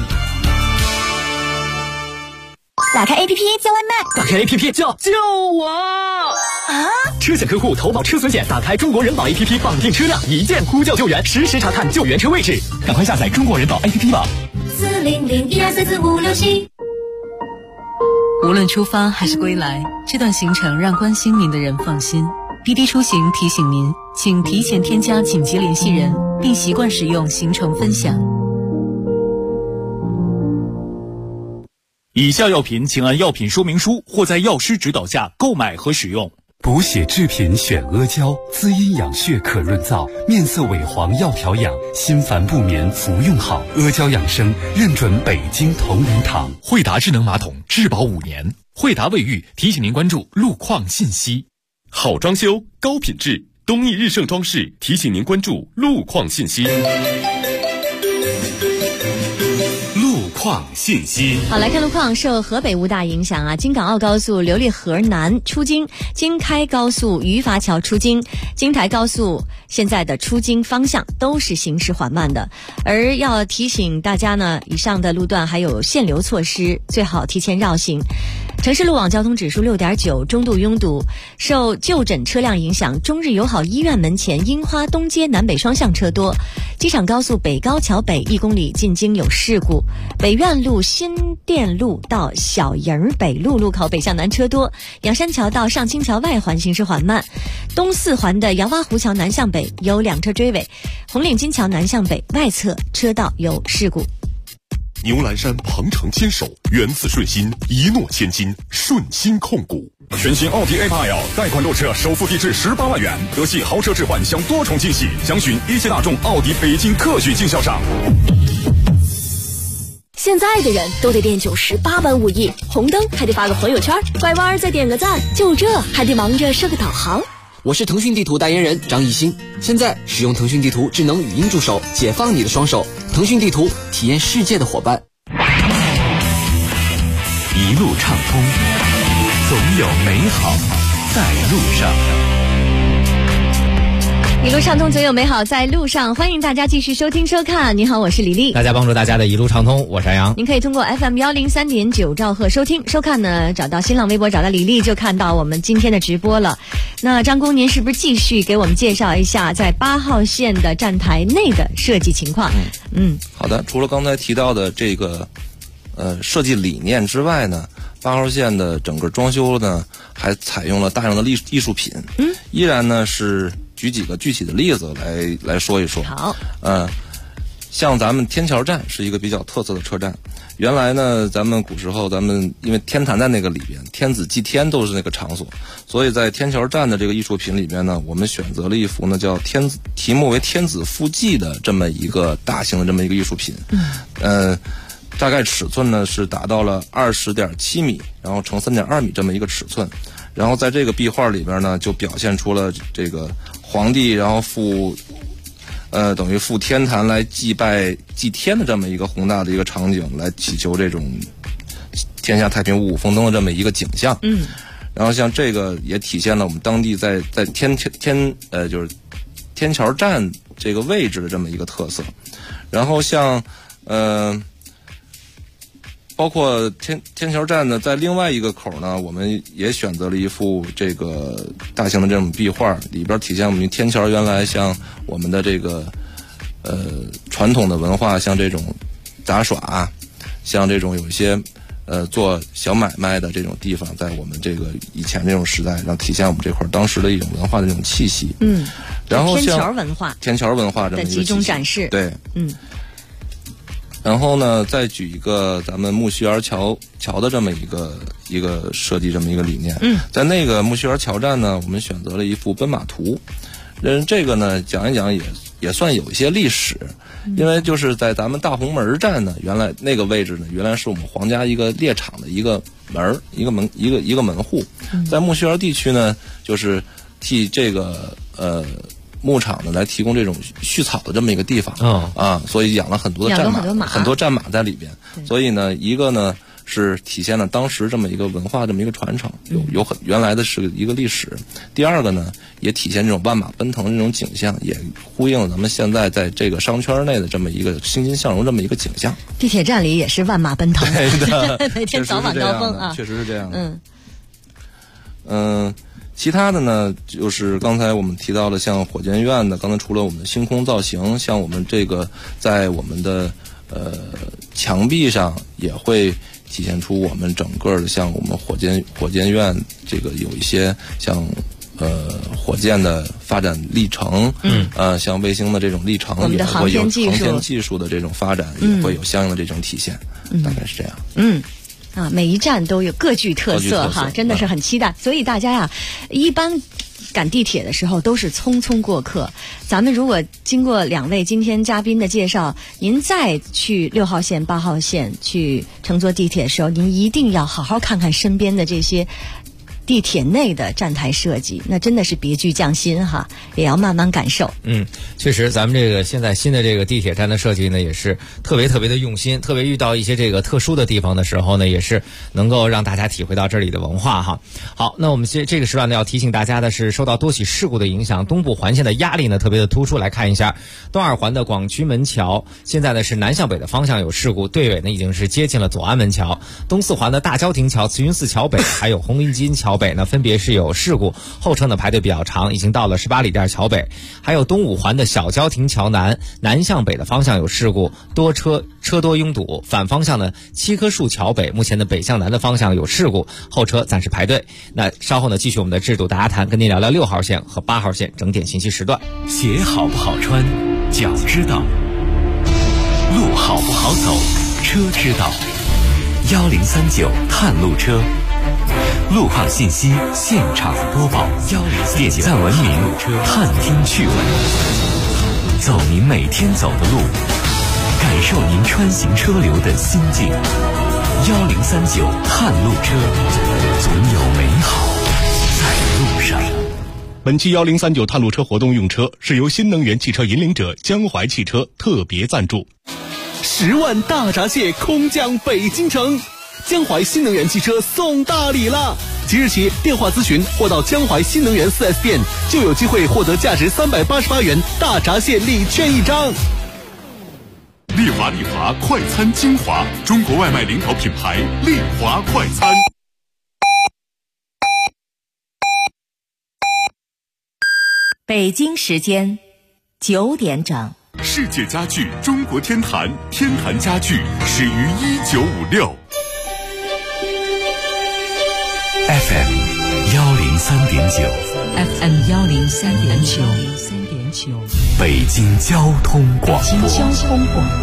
打开 APP 叫外卖， 打开 APP 叫我车险客户投保车损险，打开中国人保 APP 绑定车辆，一键呼叫救援，实时查看救援车位置，赶快下载中国人保 APP 吧。 400124456 无论出发还是归来，这段行程让关心您的人放心。滴滴出行提醒您，请提前添加紧急联系人，并习惯使用行程分享。 以下药品请按药品说明书或在药师指导下购买和使用。 补血制品选阿胶，滋阴养血可润燥，面色萎黄要调养，心烦不眠服用好。阿胶养生认准北京同仁堂。 惠达智能马桶质保5年。惠达卫浴提醒您关注路况信息。 好装修高品质，东义日盛装饰提醒您关注路况信息。信息好，来看路况。受河北无大影响啊，京港澳高速刘立河南出京，京开高速余筏桥出京，京台高速现在的出京方向都是行驶缓慢的。而要提醒大家呢，以上的路段还有限流措施，最好提前绕行。城市路网交通指数6.9，中度拥堵。受就诊车辆影响，中日友好医院门前樱花东街南北双向车多。机场高速北高桥北1公里进京有事故，北苑路新店路到小营北路路口北向南车多，仰山桥到上清桥外环行驶缓慢。东四环的杨洼湖桥南向北有2车追尾，红领巾桥南向北外侧车道有事故。 牛栏山鹏程牵手，源自顺心，一诺千金，顺心控股。 全新奥迪 A8L 贷款购车首付低至18万元，德系豪车置换享多重惊喜，详询一汽大众奥迪北京特许经销商。 现在的人都得练98般武艺，红灯还得发个朋友圈，拐弯再点个赞，就这还得忙着设个导航。 我是腾讯地图代言人张艺兴，现在使用腾讯地图智能语音助手，解放你的双手。腾讯地图，体验世界的伙伴。 一路畅通，总有美好在路上。 一路畅通，总有美好在路上。欢迎大家继续收听收看。你好，我是李丽。 大家帮助大家的一路畅通，我是安阳。 您可以通过 FM103.9兆赫收听收看呢，找到新浪微博找到李丽就看到我们今天的直播了。那张工，您是不是继续给我们介绍一下在8号线的站台内的设计情况？ 好的。除了刚才提到的这个设计理念之外呢，8号线的整个装修呢还采用了大量的艺术品。依然呢是举几个具体的例子来说一说。 好。 像咱们天桥站是一个比较特色的车站。原来呢，咱们古时候因为天坛在那个里边，天子祭天都是那个场所，所以在天桥站的这个艺术品里面呢，我们选择了一幅呢叫题目为天子复祭的这么一个大型的这么一个艺术品。大概尺寸呢是达到了20.7米，然后乘3.2米这么一个尺寸。然后在这个壁画里边呢，就表现出了这个皇帝然后等于赴天坛来祭天的这么一个宏大的一个场景，来祈求这种天下太平五谷丰登的这么一个景象。然后像这个也体现了我们当地在就是天桥站这个位置的这么一个特色。然后像包括天桥站呢，在另外一个口呢，我们也选择了一幅这个大型的这种壁画，里边体现我们天桥原来像我们的这个传统的文化，像这种杂耍，像这种有一些做小买卖的这种地方，在我们这个以前这种时代，让体现我们这块当时的一种文化的这种气息。然后像天桥文化这么一个集中展示。 对。然后呢，再举一个咱们木樨园桥的这么一个设计这么一个理念。在那个木樨园桥站呢，我们选择了一幅奔马图。这个呢讲一讲也算有一些历史，因为就是在咱们大红门站呢，原来那个位置呢，原来是我们皇家一个猎场的一个门户。在木樨园地区呢，就是替这个牧场呢来提供这种畜草的这么一个地方。所以养了很多的战马，很多战马在里边。所以呢，一个呢是体现了当时这么一个文化，这么一个传承，原来的是一个历史。第二个呢，也体现这种万马奔腾的这种景象，也呼应了咱们现在在这个商圈内的这么一个欣欣向荣这么一个景象。 地铁站里也是万马奔腾， 对的， 每天早晚高峰啊， 确实是这样的。其他的呢，就是刚才我们提到的，像火箭院的，刚才除了我们的星空造型，像我们这个在我们的墙壁上也会体现出我们整个的，像我们火箭院这个有一些像火箭的发展历程，像卫星的这种历程， 我们的航天技术的这种发展，也会有相应的这种体现。大概是这样。 每一站都有各具特色哈，真的是很期待。所以大家呀，一般赶地铁的时候都是匆匆过客。咱们如果经过2位今天嘉宾的介绍，您再去6号线、8号线去乘坐地铁的时候，您一定要好好看看身边的这些地铁内的站台设计，那真的是别具匠心哈，也要慢慢感受。 确实，咱们这个现在新的这个地铁站的设计呢，也是特别的用心，特别遇到一些这个特殊的地方的时候呢，也是能够让大家体会到这里的文化哈。好，那我们这个时段呢，要提醒大家的是，受到多起事故的影响，东部环线的压力呢特别的突出。来看一下东二环的广渠门桥，现在呢是南向北的方向有事故，队尾呢已经是接近了左安门桥。东四环的大郊亭桥、慈云寺桥北还有红林基桥北呢，分别是有事故，后车呢排队比较长，已经到了18里店桥北。还有东五环的小郊亭桥南向北的方向有事故，车多拥堵。反方向呢7棵树桥北，目前的北向南的方向有事故，后车暂时排队。那稍后呢继续我们的制度大家谈，跟您聊聊6号线和8号线整点信息时段。 鞋好不好穿，脚知道；路好不好走，车知道。1039探路车， 路况信息现场播报，点赞文明，探听趣闻，走您每天走的路，感受您穿行车流的心境。1039探路车，总有美好在路上。 本期1039探路车活动用车是由新能源汽车引领者江淮汽车特别赞助。 10万大闸蟹空降北京城，江淮新能源汽车送大礼了！即日起电话咨询或到江淮新能源 4S 店，就有机会获得价值388元大闸蟹礼券1张。 丽华快餐精华，中国外卖领导品牌丽华快餐。 北京时间9点整。 世界家具中国天坛，天坛家具始于1956。FM 103.9 FM 103.9， 北京交通广播。 北京交通广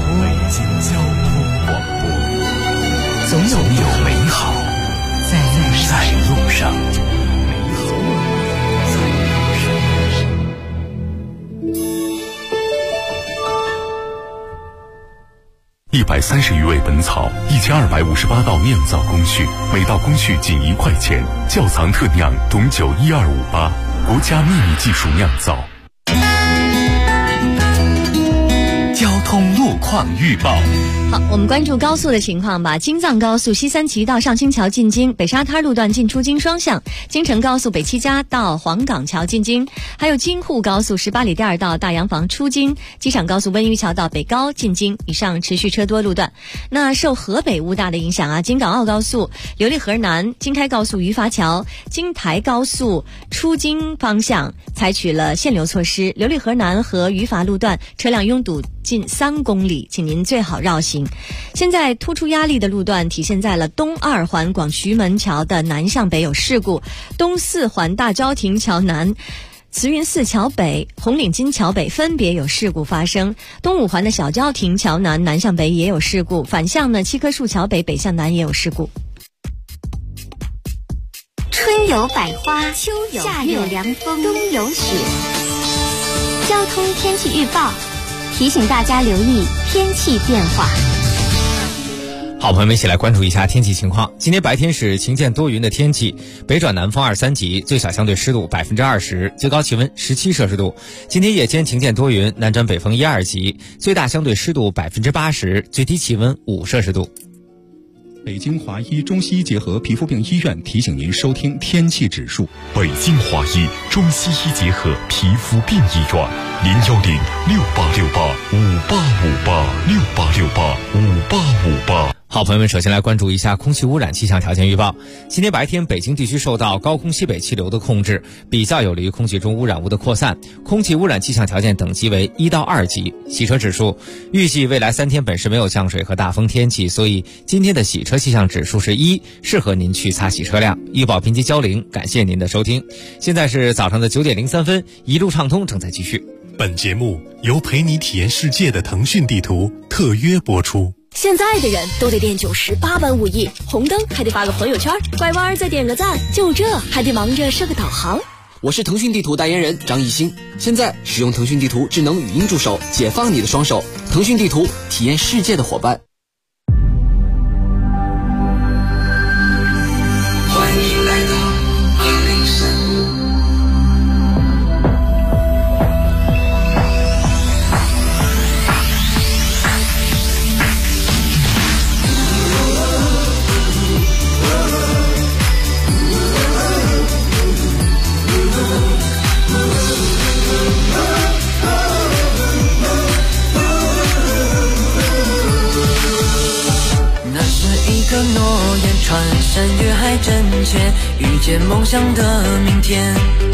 播，总有美好在路上。 130余味本草，1258道酿造工序，每道工序仅1块钱。窖藏特酿董酒12588，国家秘密技术酿造。交通路况预报。 好，我们关注高速的情况吧。京藏高速西三旗到上清桥进京，北沙滩路段进出京双向；京承高速北七家到黄岗桥进京，还有京沪高速18里店到大洋房出京，机场高速温榆桥到北高进京。以上持续车多路段。那受河北乌大的影响啊，京港澳高速琉璃河南、京开高速余樊桥、京台高速出京方向采取了限流措施，琉璃河南和余樊路段车辆拥堵近3公里，请您最好绕行。现在突出压力的路段体现在了东2环广渠门桥的南向北有事故，东4环大昭亭桥南、慈云寺桥北、红领巾桥北分别有事故发生，东5环的小昭亭桥南南向北也有事故，反向呢七棵树桥北北向南也有事故。 春有百花，秋有夏有凉风，冬有雪。交通天气预报提醒大家留意天气变化。 好，朋友们一起来关注一下天气情况。今天白天是晴间多云的天气，北转南风2、3级，最小相对湿度20%，最高气温17摄氏度。今天夜间晴间多云，南转北风1、2级，最大相对湿度80%，最低气温5摄氏度。 北京华医中西医结合皮肤病医院提醒您收听天气指数。 北京华医中西医结合皮肤病医院，0106868585858，68685858。 好，朋友们，首先来关注一下空气污染气象条件预报。今天白天，北京地区受到高空西北气流的控制，比较有利于空气中污染物的扩散。空气污染气象条件等级为1到2级。洗车指数，预计未来3天本市没有降水和大风天气，所以今天的洗车气象指数是1，适合您去擦洗车辆。预报编辑焦玲，感谢您的收听。现在是早上的9点03分，一路畅通正在继续。 本节目由陪你体验世界的腾讯地图特约播出。 现在的人都得练98般武艺，红灯还得发个朋友圈，拐弯再点个赞，就这还得忙着设个导航。 我是腾讯地图代言人张艺兴，现在使用腾讯地图智能语音助手，解放你的双手。腾讯地图，体验世界的伙伴。 欢迎来到103。 个诺言，穿山越海真切，遇见梦想的明天。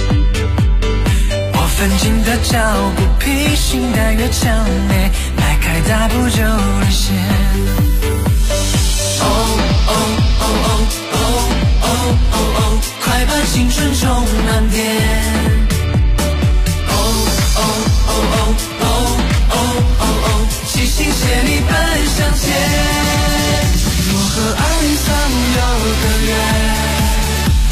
我奋进的脚步，披星戴月强烈，迈开大步就领先。哦哦哦哦哦哦哦哦，快把青春充满电。哦哦哦哦哦哦哦哦，齐心协力奔向前。我和203有个约，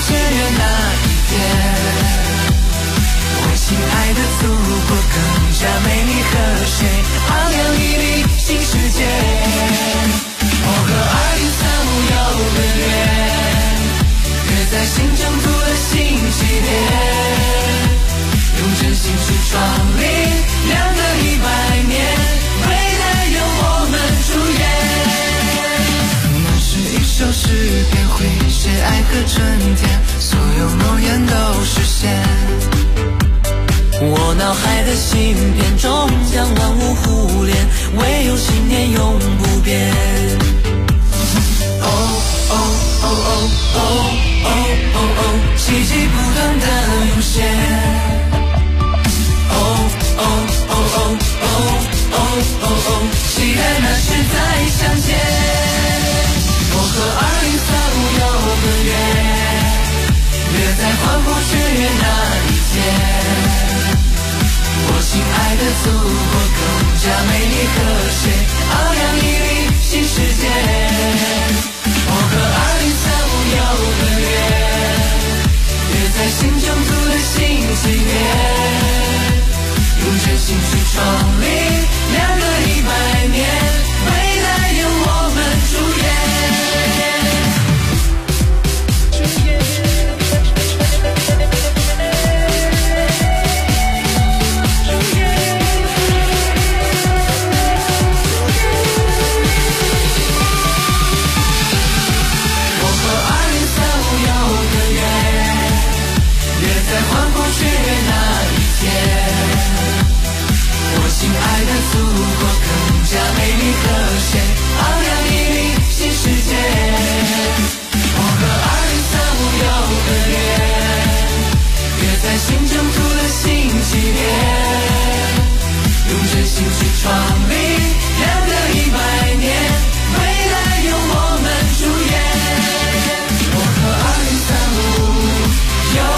雀跃那一天，我亲爱的祖国更加美丽和谐，昂扬屹立新世界。我和2035有个约，约在新征途的新起点，用真心去创立2个100年，未来由我们主演。那是一首诗篇，会写爱和春天，所有诺言都实现。我脑海的芯片终将万物互联，唯有信念永不变。哦哦哦哦哦哦哦哦，奇迹不断的涌现。哦哦哦哦哦哦哦哦，期待那时再相见。我和2035有个约，约在欢呼雀跃那一天。我亲爱的祖国更加美丽和谐，昂扬屹立新世界。我和2035有个约，约在新征途的新起点，用真心去创立2个100年，未来由我们主演。在欢呼雀跃那一天，我亲爱的祖国更加美丽和谐，昂扬屹立新世界。我和2035有个约，约在新征途的新起点，用真心去创立2个100年，未来由我们主演。我和2035有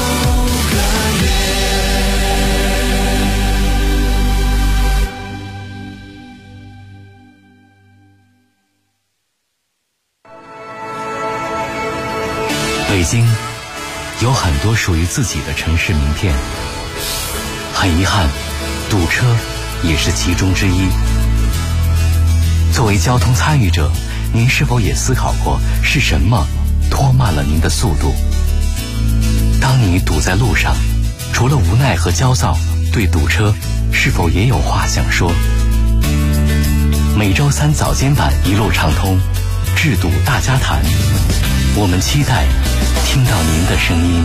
北京有很多属于自己的城市名片，很遗憾，堵车也是其中之一。作为交通参与者，您是否也思考过是什么拖慢了您的速度？当你堵在路上，除了无奈和焦躁，对堵车是否也有话想说？每周3早间版一路畅通，治堵大家谈，我们期待听到您的声音。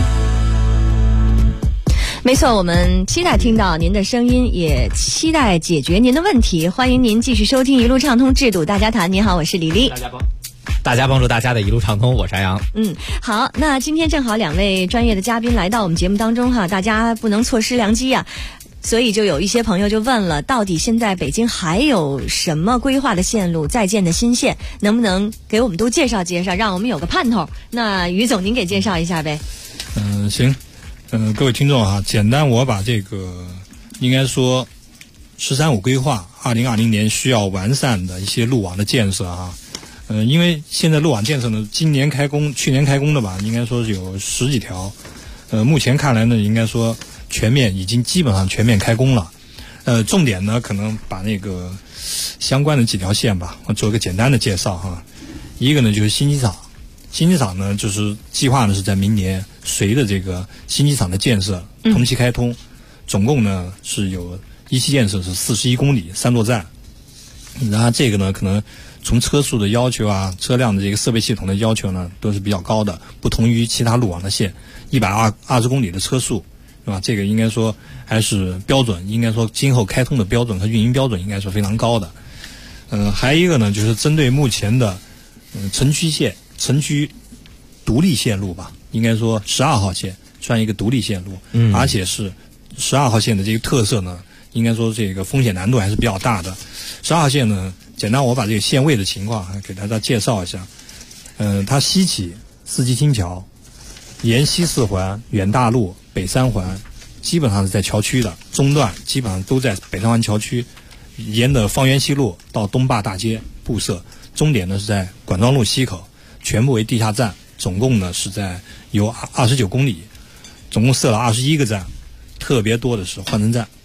没错，我们期待听到您的声音，也期待解决您的问题。欢迎您继续收听一路畅通治堵大家谈。您好，我是李丽。 大家帮助大家的一路畅通，我是安阳。 好，那今天正好2位专业的嘉宾来到我们节目当中哈，大家不能错失良机啊。所以就有一些朋友就问了，到底现在北京还有什么规划的线路在建的新线，能不能给我们都介绍介绍，让我们有个盼头？那于总您给介绍一下呗。 行，各位听众啊，简单我把这个应该说“13+5”规划2020年需要完善的一些路网的建设啊。因为现在路网建设呢，今年开工、去年开工的吧，应该说是有10几条。目前看来呢，应该说已经基本上全面开工了。重点呢，可能把那个相关的几条线吧，我做一个简单的介绍哈。一个呢就是新机场，新机场呢就是计划呢是在明年随着这个新机场的建设同期开通，总共呢是有一期建设是41公里3座站。然后这个呢可能从车速的要求啊，车辆的这个设备系统的要求呢都是比较高的，不同于其他路网的线，120公里的车速，是吧？这个应该说还是标准，应该说今后开通的标准和运营标准应该是非常高的。还有一个呢，就是针对目前的城区独立线路吧，应该说12号线算一个独立线路，而且是12号线的这个特色呢，应该说这个风险难度还是比较大的。12号线呢，简单我把这个线位的情况给大家介绍一下。它西起四季青桥，沿西4环、远大路、北3环，基本上是在桥区的，中段基本上都在北3环桥区，沿着方圆西路到东坝大街布设，终点呢是在管庄路西口，全部为地下站， 总共呢是在有29公里，总共设了21个站，特别多的是换乘站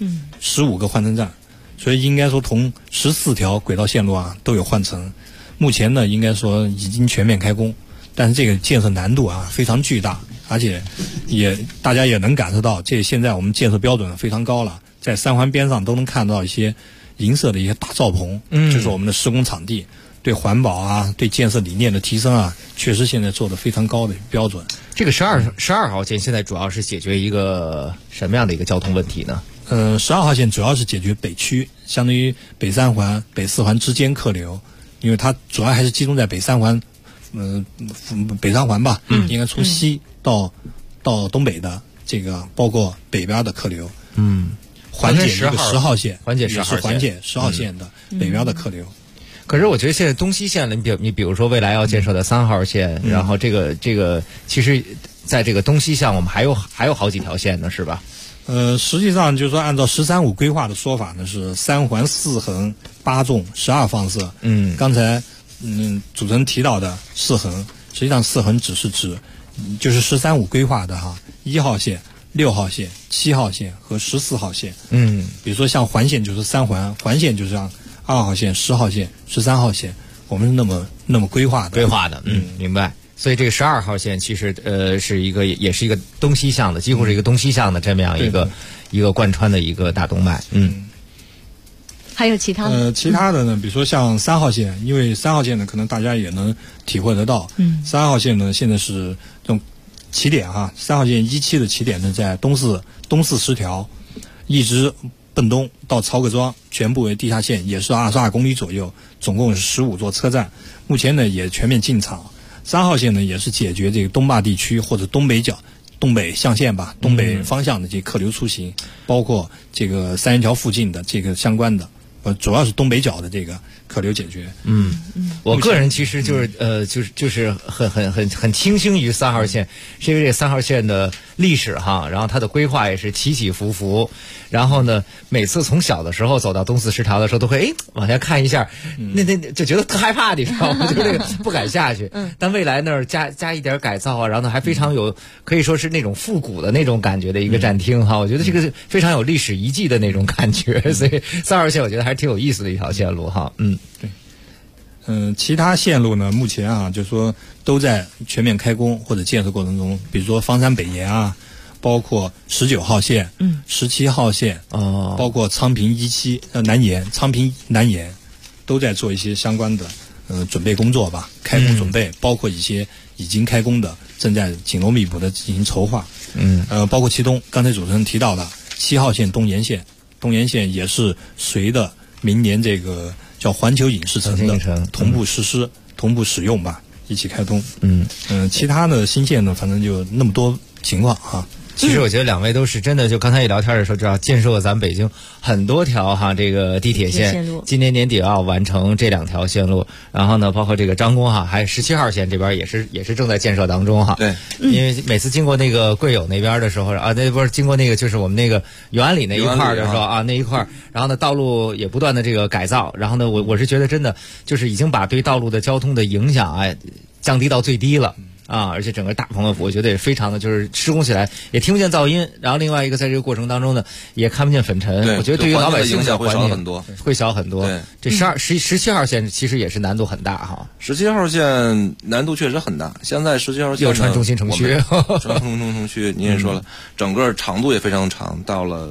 ，15个换乘站，所以应该说同14条轨道线路啊都有换乘。目前呢应该说已经全面开工，但是这个建设难度啊非常巨大，而且大家也能感受到，这现在我们建设标准非常高了，在三环边上都能看到一些银色的一些大罩棚，就是我们的施工场地。对环保啊，对建设理念的提升啊，确实现在做得非常高的标准。 这个12号线现在主要是解决一个什么样的一个交通问题呢 ？12号线主要是解决北区，相当于北三环、北四环之间客流，因为它主要还是集中在北三环，北三环吧，应该从西到东北的这个，包括北边的客流，缓解这个10号线， 缓解10号线， 缓解10号线的北边的客流。 可是我觉得现在东西线了，你比如说未来要建设的3号线，然后这个其实在这个东西向我们还有好几条线呢，是吧？ 实际上就是说按照“13-5”规划的说法呢，是3环4横8纵12放射。刚才主持人提到的4横，实际上4横只是指就是“13-5”规划的1号线、6号线、7号线和14号线。比如说像环线就是3环，环线就是像2号线、10号线、13号线，我们是那么规划的。 明白。所以这个12号线其实也是一个东西向的，几乎是一个东西向的这么样一个贯穿的一个大动脉。 还有其他的？ 其他的呢，比如说像3号线，因为3号线呢，可能大家也能体会得到。3号线呢，现在是这种起点3号线1期的起点呢，在东四10条，一直奔东到曹各庄，全部为地下线，也是22公里左右，总共是15座车站。目前呢也全面进场。3号线呢也是解决这个东坝地区或者东北象限吧，东北方向的这个客流出行，包括这个3元桥附近的这个相关的，主要是东北角的这个客流解决。 我个人其实就是很倾心于3号线，是因为这3号线的历史然后它的规划也是起起伏伏，然后呢，每次从小的时候走到东四10条的时候，都会往下看一下，那就觉得特害怕，你知道吗？就这个不敢下去。但未来那儿加一点改造然后呢还非常有，可以说是那种复古的那种感觉的一个站厅我觉得这个是非常有历史遗迹的那种感觉，所以3号线我觉得还是挺有意思的一条线路对。其他线路呢，目前就是说都在全面开工或者建设过程中，比如说房山北沿包括19号线、17号线，包括昌平南沿、昌平南沿，都在做一些相关的准备工作吧，开工准备，包括一些已经开工的，正在紧锣密鼓的进行筹划。包括其中刚才主持人提到的7号线东沿线也是随着明年这个叫环球影视城的同步实施、同步使用吧，一起开通。其他的新线呢，反正就那么多情况其实我觉得两位都是真的，就刚才一聊天的时候知道，建设咱们北京很多条这个地铁线，今年年底要完成这2条线路，然后呢，包括这个张公还有17号线这边也是正在建设当中对， 因为每次经过那个贵友那边的时候那不是经过那个就是我们那个永安里那一块的时候那一块，然后呢道路也不断的这个改造，然后呢我是觉得真的就是已经把对道路的交通的影响降低到最低了。而且整个大棚的我觉得也非常的就是施工起来也听不见噪音，然后另外一个在这个过程当中呢也看不见粉尘，我觉得对于老百姓影响会小很多， 对，这17号线其实也是难度很大 17号线难度确实很大，现在17号线又穿中心城区， 穿中心城区，您也说了，整个长度也非常长，到了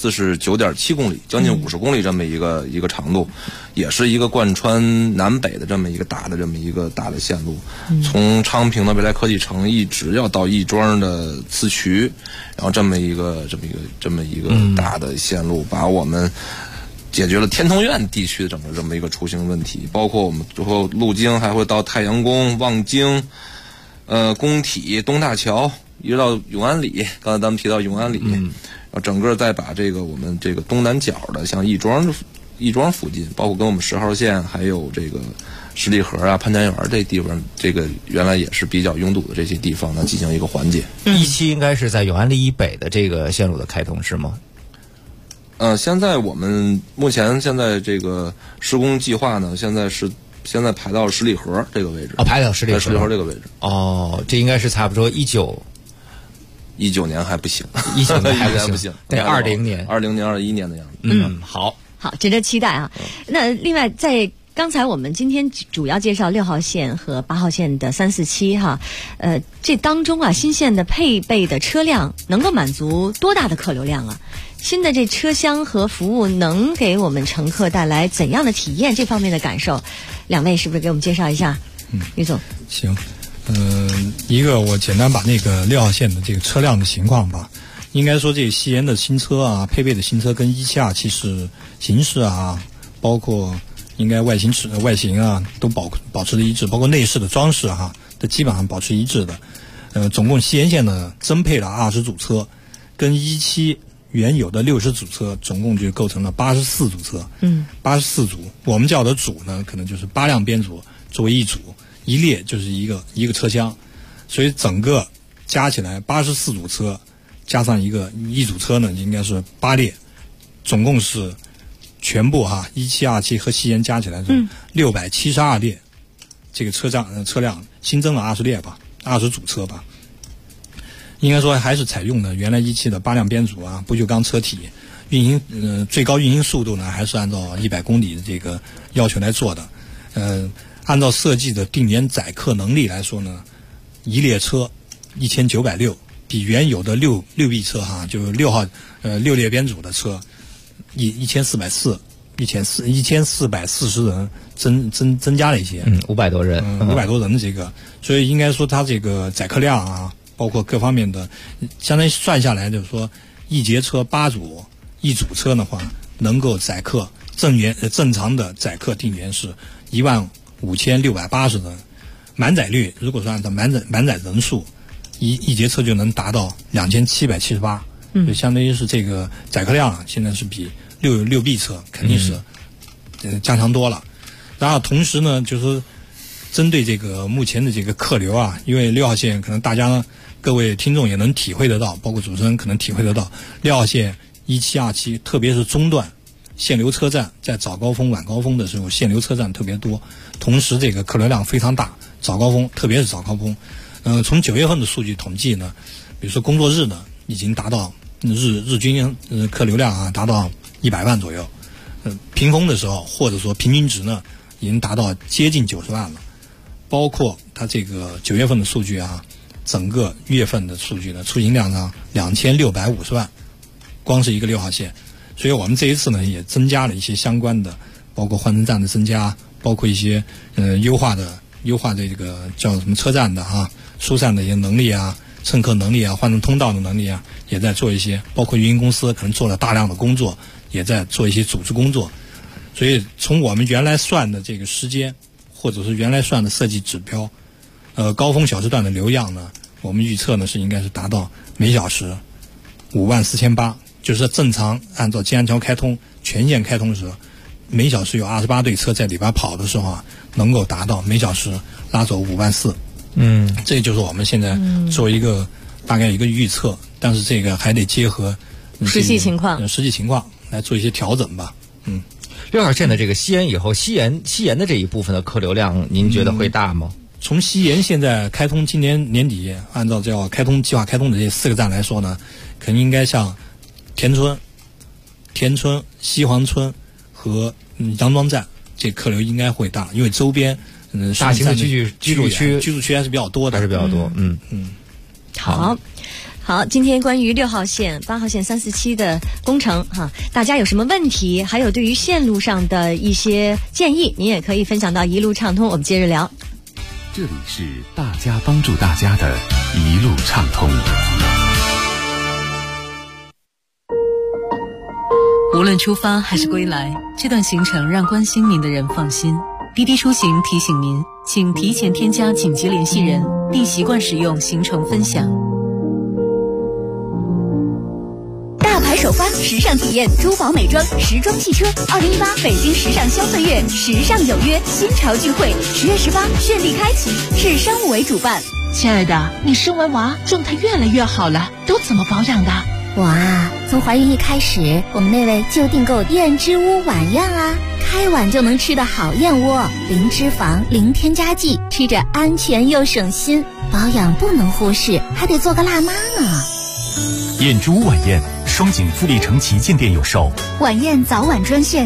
49.7公里，将近50公里这么一个长度，也是一个贯穿南北的这么一个大的线路，从昌平的未来科技城一直要到亦庄的磁渠，然后这么一个大的线路，把我们解决了天通苑地区的整个这么一个出行问题，包括我们最后路经还会到太阳宫、望京、工体、东大桥，一直到永安里，刚才咱们提到永安里。整个再把这个我们这个东南角的，像亦庄附近，包括跟我们10号线，还有这个十里河潘家园这地方，这个原来也是比较拥堵的这些地方呢，进行一个缓解。 17应该是在永安里以北的这个线路的开通是吗？ 现在我们目前这个施工计划呢，现在是现在排到十里河这个位置。 排到十里河这个位置。 这应该是差不多 19年还不行 ，19年还不行，对 ，20年、21年的样子。好， 值得期待啊。那另外在刚才我们今天主要介绍6号线和8号线的347哈，这当中啊，新线的配备的车辆能够满足多大的客流量啊？新的这车厢和服务能给我们乘客带来怎样的体验？这方面的感受，两位是不是给我们介绍一下？于总， 行。一个我简单把那个6号线的这个车辆的情况吧。应该说这个西延的新车啊，配备的新车跟172其实形式啊，包括应该外形啊都保持的一致，包括内饰的装饰哈，都基本上保持一致的。总共西延线呢增配了20组车，跟17原有的60组车总共就构成了84组车。84组，我们叫的组呢，可能就是8辆编组作为一组，一列就是一个车厢，所以整个加起来84组车加上一组车呢，应该是8列，总共是全部1727和西延加起来是672列，这个车辆新增了20列吧，20组车吧。应该说还是采用的原来17的8辆编组啊，不锈钢车体，最高运行速度呢还是按照100公里的这个要求来做的。按照设计的定年载客能力来说呢，一列车1960，比原有的六臂车就6号6列编组的车1440人增加了一些 ，500多人 ，500多人的这个，所以应该说它这个载客量啊，包括各方面的，相当于算下来就是说，一节车8组，一组车的话能够载客正常的载客定员是15680人，满载率如果说按照满载人数，一节车就能达到2778，就相当于是这个载客量现在是比六臂车肯定是加强多了。然后同时呢，就是针对这个目前的这个客流啊，因为6号线可能大家各位听众也能体会得到，包括主持人可能体会得到，6号线1727特别是中段限流车站，在早高峰晚高峰的时候限流车站特别多，同时这个客流量非常大，早高峰特别是早高峰。从9月份的数据统计呢，比如说工作日呢已经达到日均客流量达到100万左右，平峰的时候或者说平均值呢已经达到接近90万了。包括它这个9月份的数据整个月份的数据呢，出行量2650万，光是一个6号线。所以我们这一次呢也增加了一些相关的，包括换乘站的增加，包括一些优化的这个叫什么车站的疏散的一些能力乘客能力换乘通道的能力也在做一些，包括运营公司可能做了大量的工作，也在做一些组织工作。所以从我们原来算的这个时间，或者是原来算的设计指标，高峰小时段的流量呢，我们预测呢是应该是达到每小时54800，就是正常按照京安桥开通全线开通时，每小时有28对车在里边跑的时候能够达到每小时拉走54000。这就是我们现在做一个大概一个预测，但是这个还得结合实际情况来做一些调整吧。 6号线的这个西延以后，西延的这一部分的客流量，您觉得会大吗？ 从西延现在开通，今年年底按照计划开通的这4个站来说呢，肯定应该像田村、西黄村和杨庄站，这客流应该会大，因为周边大型的居住区还是比较多的， 好，今天关于6号线、8号线、347的工程大家有什么问题，还有对于线路上的一些建议，您也可以分享到一路畅通，我们接着聊。 这里是大家帮助大家的一路畅通。 无论出发还是归来，这段行程让关心您的人放心。滴滴出行提醒您，请提前添加紧急联系人，并习惯使用行程分享。 大牌首发，时尚体验，珠宝美妆，时装汽车，2018北京时尚消费月，时尚有约，新潮聚会，10月18顺利开启，市商务委主办。 亲爱的，你生完娃状态越来越好了，都怎么保养的？ 哇，从怀孕一开始，我们那位就订购燕之屋晚宴啊，开碗就能吃的好燕窝，零脂肪，零添加剂，吃着安全又省心。保养不能忽视，还得做个辣妈呢。 燕之屋晚宴，双井富力城旗舰店有售。 晚宴早晚专线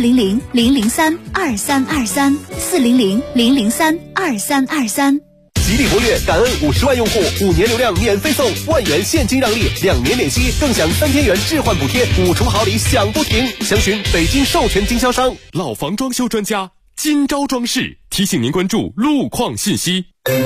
400-003-2323，400-003-2323。 吉利博越感恩50万用户，5年流量免费送1万元现金让利，2年免息，更享3千元置换补贴，5重好礼享不停。详询北京授权经销商。 老房装修专家金招装饰提醒您关注路况信息。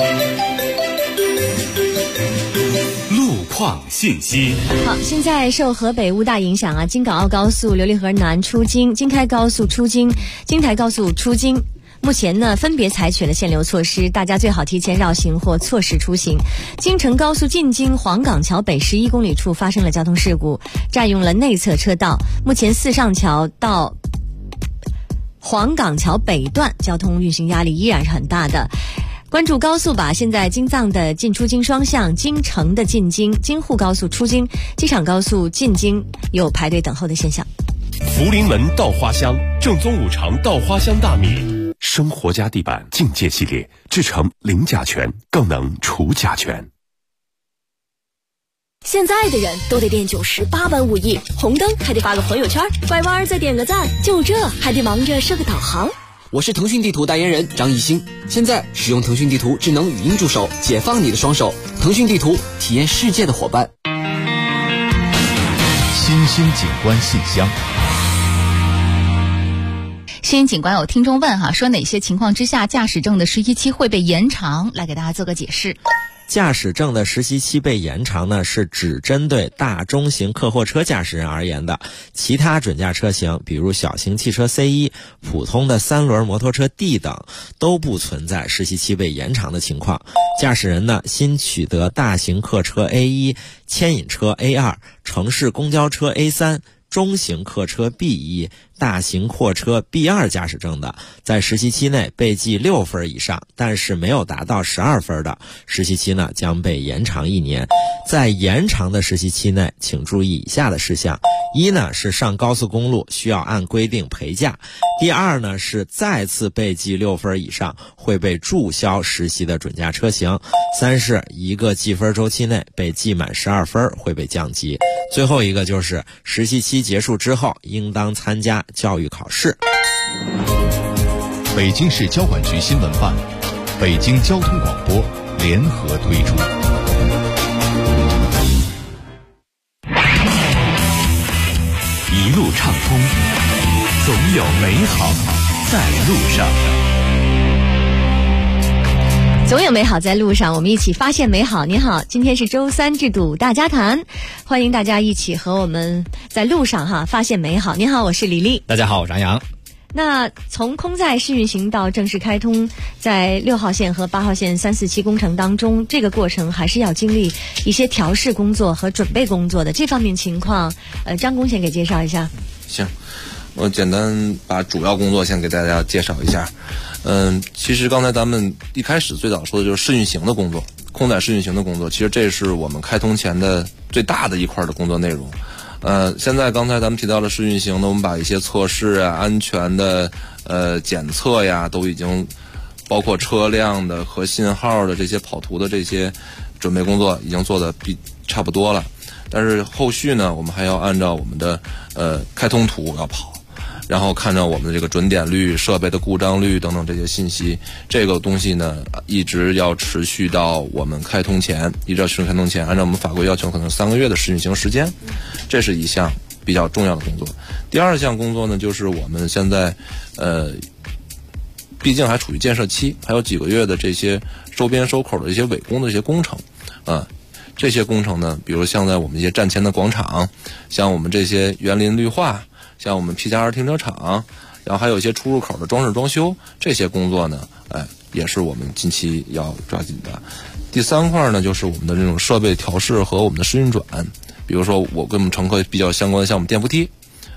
路况信息。 好，现在受河北雾大影响啊，京港澳高速琉璃河南出京、京开高速出京、京台高速出京。目前呢，分别采取了限流措施，大家最好提前绕行或错时出行。京承高速进京黄岗桥北11公里处发生了交通事故，占用了内侧车道。目前四上桥到黄岗桥北段交通运行压力依然是很大的。关注高速吧，现在京藏的进出京双向，京承的进京，京沪高速出京，机场高速进京有排队等候的现象。 福临门稻花香，正宗五常稻花香大米。生活家地板境界系列，制成零甲醛，更能除甲醛。 现在的人都得练98般武艺，红灯还得发个朋友圈，拐弯再点个赞，就这还得忙着设个导航。 我是腾讯地图代言人张艺兴，现在使用腾讯地图智能语音助手，解放你的双手。腾讯地图，体验世界的伙伴。 新兴景观信箱。 新警官有听众问说哪些情况之下驾驶证的实习期会被延长，来给大家做个解释。 驾驶证的实习期被延长呢，是只针对大中型客货车驾驶人而言的，其他准驾车型，比如小型汽车 C1、普通的3轮摩托车 D 等，都不存在实习期被延长的情况。驾驶人呢，新取得大型客车 A1、牵引车 A2、城市公交车 A3、中型客车 B1、大型货车 B2 驾驶证的，在实习期内被记6分以上，但是没有达到12分的，实习期呢将被延长1年。在延长的实习期内，请注意以下的事项：一呢是上高速公路需要按规定陪驾；第二呢是再次被记6分以上会被注销实习的准驾车型；三是一个记分周期内被记满12分会被降级；最后一个就是实习期结束之后应当参加教育考试。 北京市交管局新闻办、北京交通广播联合推出。 一路畅通，总有美好在路上。 总有美好在路上，我们一起发现美好。您好，今天是周三制度大家谈，欢迎大家一起和我们在路上发现美好。您好，我是李丽。 大家好，我是杨洋。 那从空载试运行到正式开通，在6号线和8号线3、4期工程当中，这个过程还是要经历一些调试工作和准备工作的。这方面情况，张工先给介绍一下。 行，我简单把主要工作先给大家介绍一下。其实刚才咱们一开始最早说的就是试运行的工作，空载试运行的工作，其实这是我们开通前的最大的一块的工作内容。现在刚才咱们提到了试运行呢，我们把一些测试啊、安全的检测呀，都已经包括车辆的和信号的这些跑图的这些准备工作已经做的差不多了。但是后续呢，我们还要按照我们的开通图要跑，然后看着我们的这个准点率、设备的故障率等等这些信息，这个东西呢一直要持续到我们开通前，按照我们法规要求，可能3个月的试运行时间，这是一项比较重要的工作。第二项工作呢，就是我们现在毕竟还处于建设期，还有几个月的这些收边收口的一些尾工的一些工程这些工程呢，比如像在我们一些站前的广场，像我们这些园林绿化，像我们 P+2停车场，然后还有一些出入口的装饰装修，这些工作呢也是我们近期要抓紧的。第3块呢，就是我们的这种设备调试和我们的试运转，比如说我跟我们乘客比较相关的，像我们电扶梯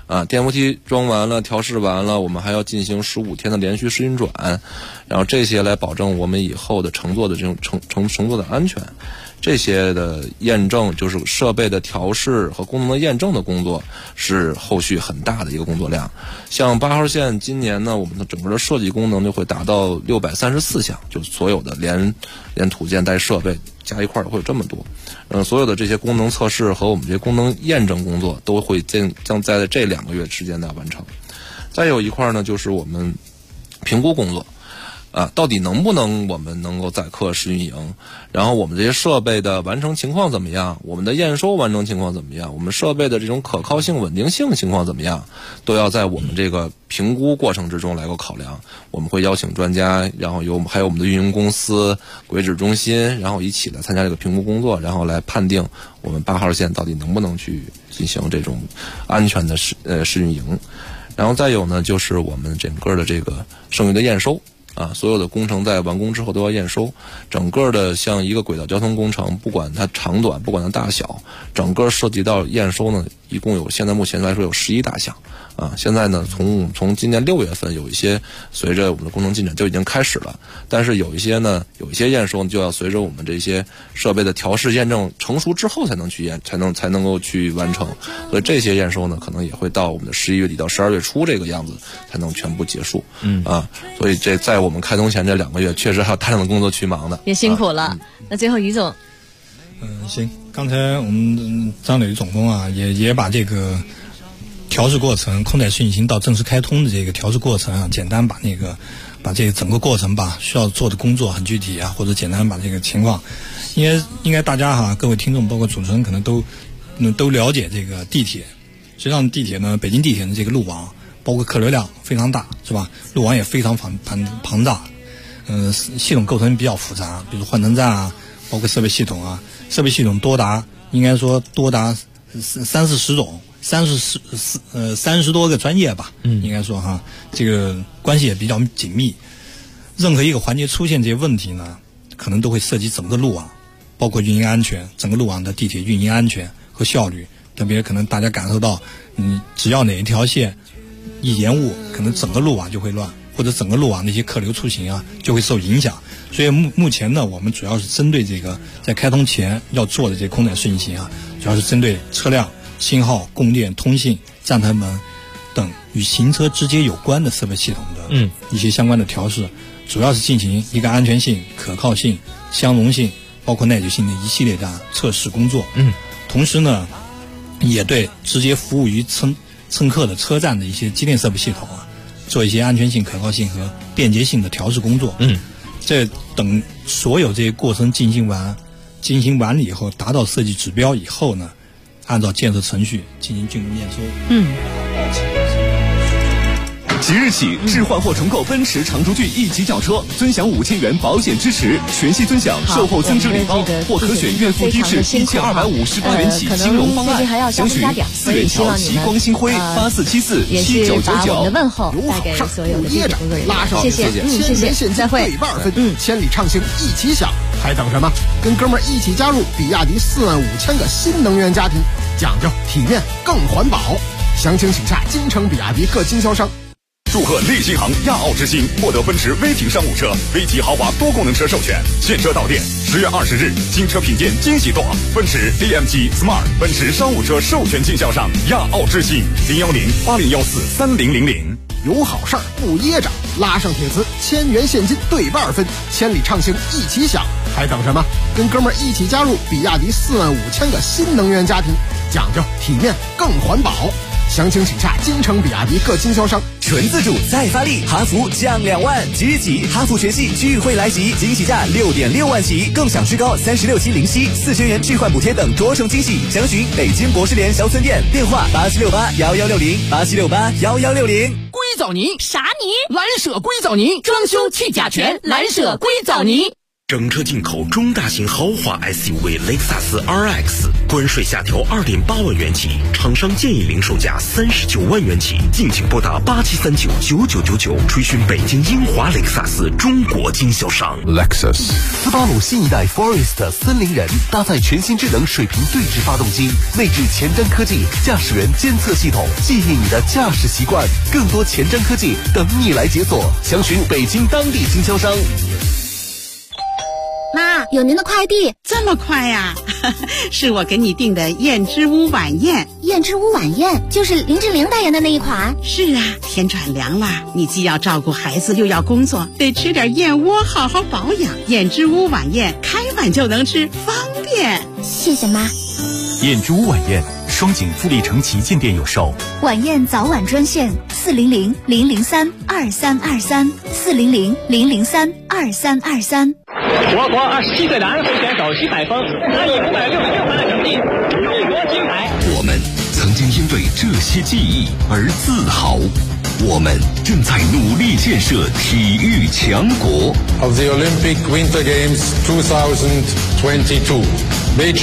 电扶梯装完了、调试完了，我们还要进行15天的连续试运转，然后这些来保证我们以后的乘坐的这种乘坐的安全。这些的验证，就是设备的调试和功能的验证的工作，是后续很大的一个工作量。像8号线今年呢，我们的整个的设计功能就会达到634项，就所有的连土件带设备加一块会有这么多。所有的这些功能测试和我们这些功能验证工作都会将在这2个月时间内完成。再有一块呢，就是我们评估工作。到底能不能我们能够载客试运营，然后我们这些设备的完成情况怎么样，我们的验收完成情况怎么样，我们设备的这种可靠性稳定性情况怎么样，都要在我们这个评估过程之中来个考量。我们会邀请专家，然后还有我们的运营公司、轨址中心，然后一起来参加这个评估工作，然后来判定我们8号线到底能不能去进行这种安全的试运营。然后再有呢，就是我们整个的这个剩余的验收。所有的工程在完工之后都要验收，整个的像一个轨道交通工程，不管它长短，不管它大小，整个涉及到验收呢，一共现在目前来说有11大项。现在呢，从今年6月份有一些随着我们的工程进展就已经开始了，但是有一些验收就要随着我们这些设备的调试验证成熟之后才能够去完成，所以这些验收呢，可能也会到我们的11月底到12月初这个样子才能全部结束。所以这在我们开通前这2个月，确实还有大量的工作去忙的， 也辛苦了。那最后于总， 行，刚才我们张磊总工也把这个调试过程，空载试运行到正式开通的这个调试过程简单把这个整个过程需要做的工作很具体或者简单把这个情况，应该大家各位听众包括主持人可能都了解这个地铁。实际上地铁呢，北京地铁的这个路网包括客流量非常大，是吧？路网也非常庞大，系统构成比较复杂，比如换乘站包括设备系统设备系统应该说多达30-40种。30多个专业吧，应该说这个关系也比较紧密。任何一个环节出现这些问题呢，可能都会涉及整个路网，包括运营安全，整个路网的地铁运营安全和效率。特别可能大家感受到，只要哪一条线一延误，可能整个路网就会乱，或者整个路网的一些客流出行就会受影响。所以目前呢，我们主要是针对这个在开通前要做的这空载试运行主要是针对车辆、信号、供电、通信、站台门等与行车直接有关的设备系统的一些相关的调试，主要是进行一个安全性、可靠性、相容性，包括耐久性的一系列的测试工作。同时呢，也对直接服务于乘客的车站的一些机电设备系统做一些安全性、可靠性和便捷性的调试工作。这等所有这些过程进行完了以后，达到设计指标以后呢，按照建设程序进行竣工验收。 即日起，置换或重购奔驰长途骏1级轿车，尊享5000元保险支持，全系尊享售后增值礼包，或可选月付低至1258元起金融方案。详询4元桥齐光新辉84747999。 我们的问候带给所有的地铁工作人员，谢谢，谢谢，再会。 对半分，千里畅行一起享，还等什么？跟哥们儿一起加入比亚迪45000个新能源家庭，讲究体面更环保。详情请洽京城比亚迪各经销商。 祝贺利星行亚奥之星获得奔驰 V 型商务车、V 级豪华多功能车授权，现车到店。10月20日，新车品鉴惊喜多，奔驰 DM7 Smart 奔驰商务车授权经销商亚奥之星010-8014-3000。 有好事儿不噎着，拉上铁磁1000元现金对半分，千里畅行一起享，还等什么？跟哥们儿一起加入比亚迪45000个新能源家庭，讲究体面更环保。详情请洽京城比亚迪各经销商。 纯自主再发力，哈弗降2万，即日起哈弗全系聚会来袭，惊喜价6.6万起，更享最高36期零息，4000元置换补贴等多重惊喜。详询北京博士联销村店，电话87681160，87681160。 硅藻泥啥泥？ 蓝舍硅藻泥，装修去甲醛，蓝舍硅藻泥。 整车进口中大型豪华 SUV 雷克萨斯 RX， 关税下调2.8万元起，厂商建议零售价39万元起，敬请拨打87399999，垂询北京英华雷克萨斯中国经销商。 Lexus 斯巴鲁新一代 Forest 森林人搭载全新智能水平对置发动机，内置前瞻科技驾驶员监测系统，记忆你的驾驶习惯，更多前瞻科技等你来解锁，详询北京当地经销商。 妈，有您的快递。 这么快呀？是我给你订的燕之屋晚宴。 燕之屋晚宴就是林志玲代言的那一款。 是啊，天转凉了，你既要照顾孩子又要工作，得吃点燕窝好好保养。燕之屋晚宴开碗就能吃，方便。 谢谢妈。 燕之屋晚宴，双井富力城旗舰店有售。 晚宴早晚专线400-003-2323，400-003-2323。 我国27岁男足选手徐载峰，他以566分的成绩荣获金牌。 我们曾经因为这些记忆而自豪，我们正在努力建设体育强国。 Of the Olympic Winter Games 2022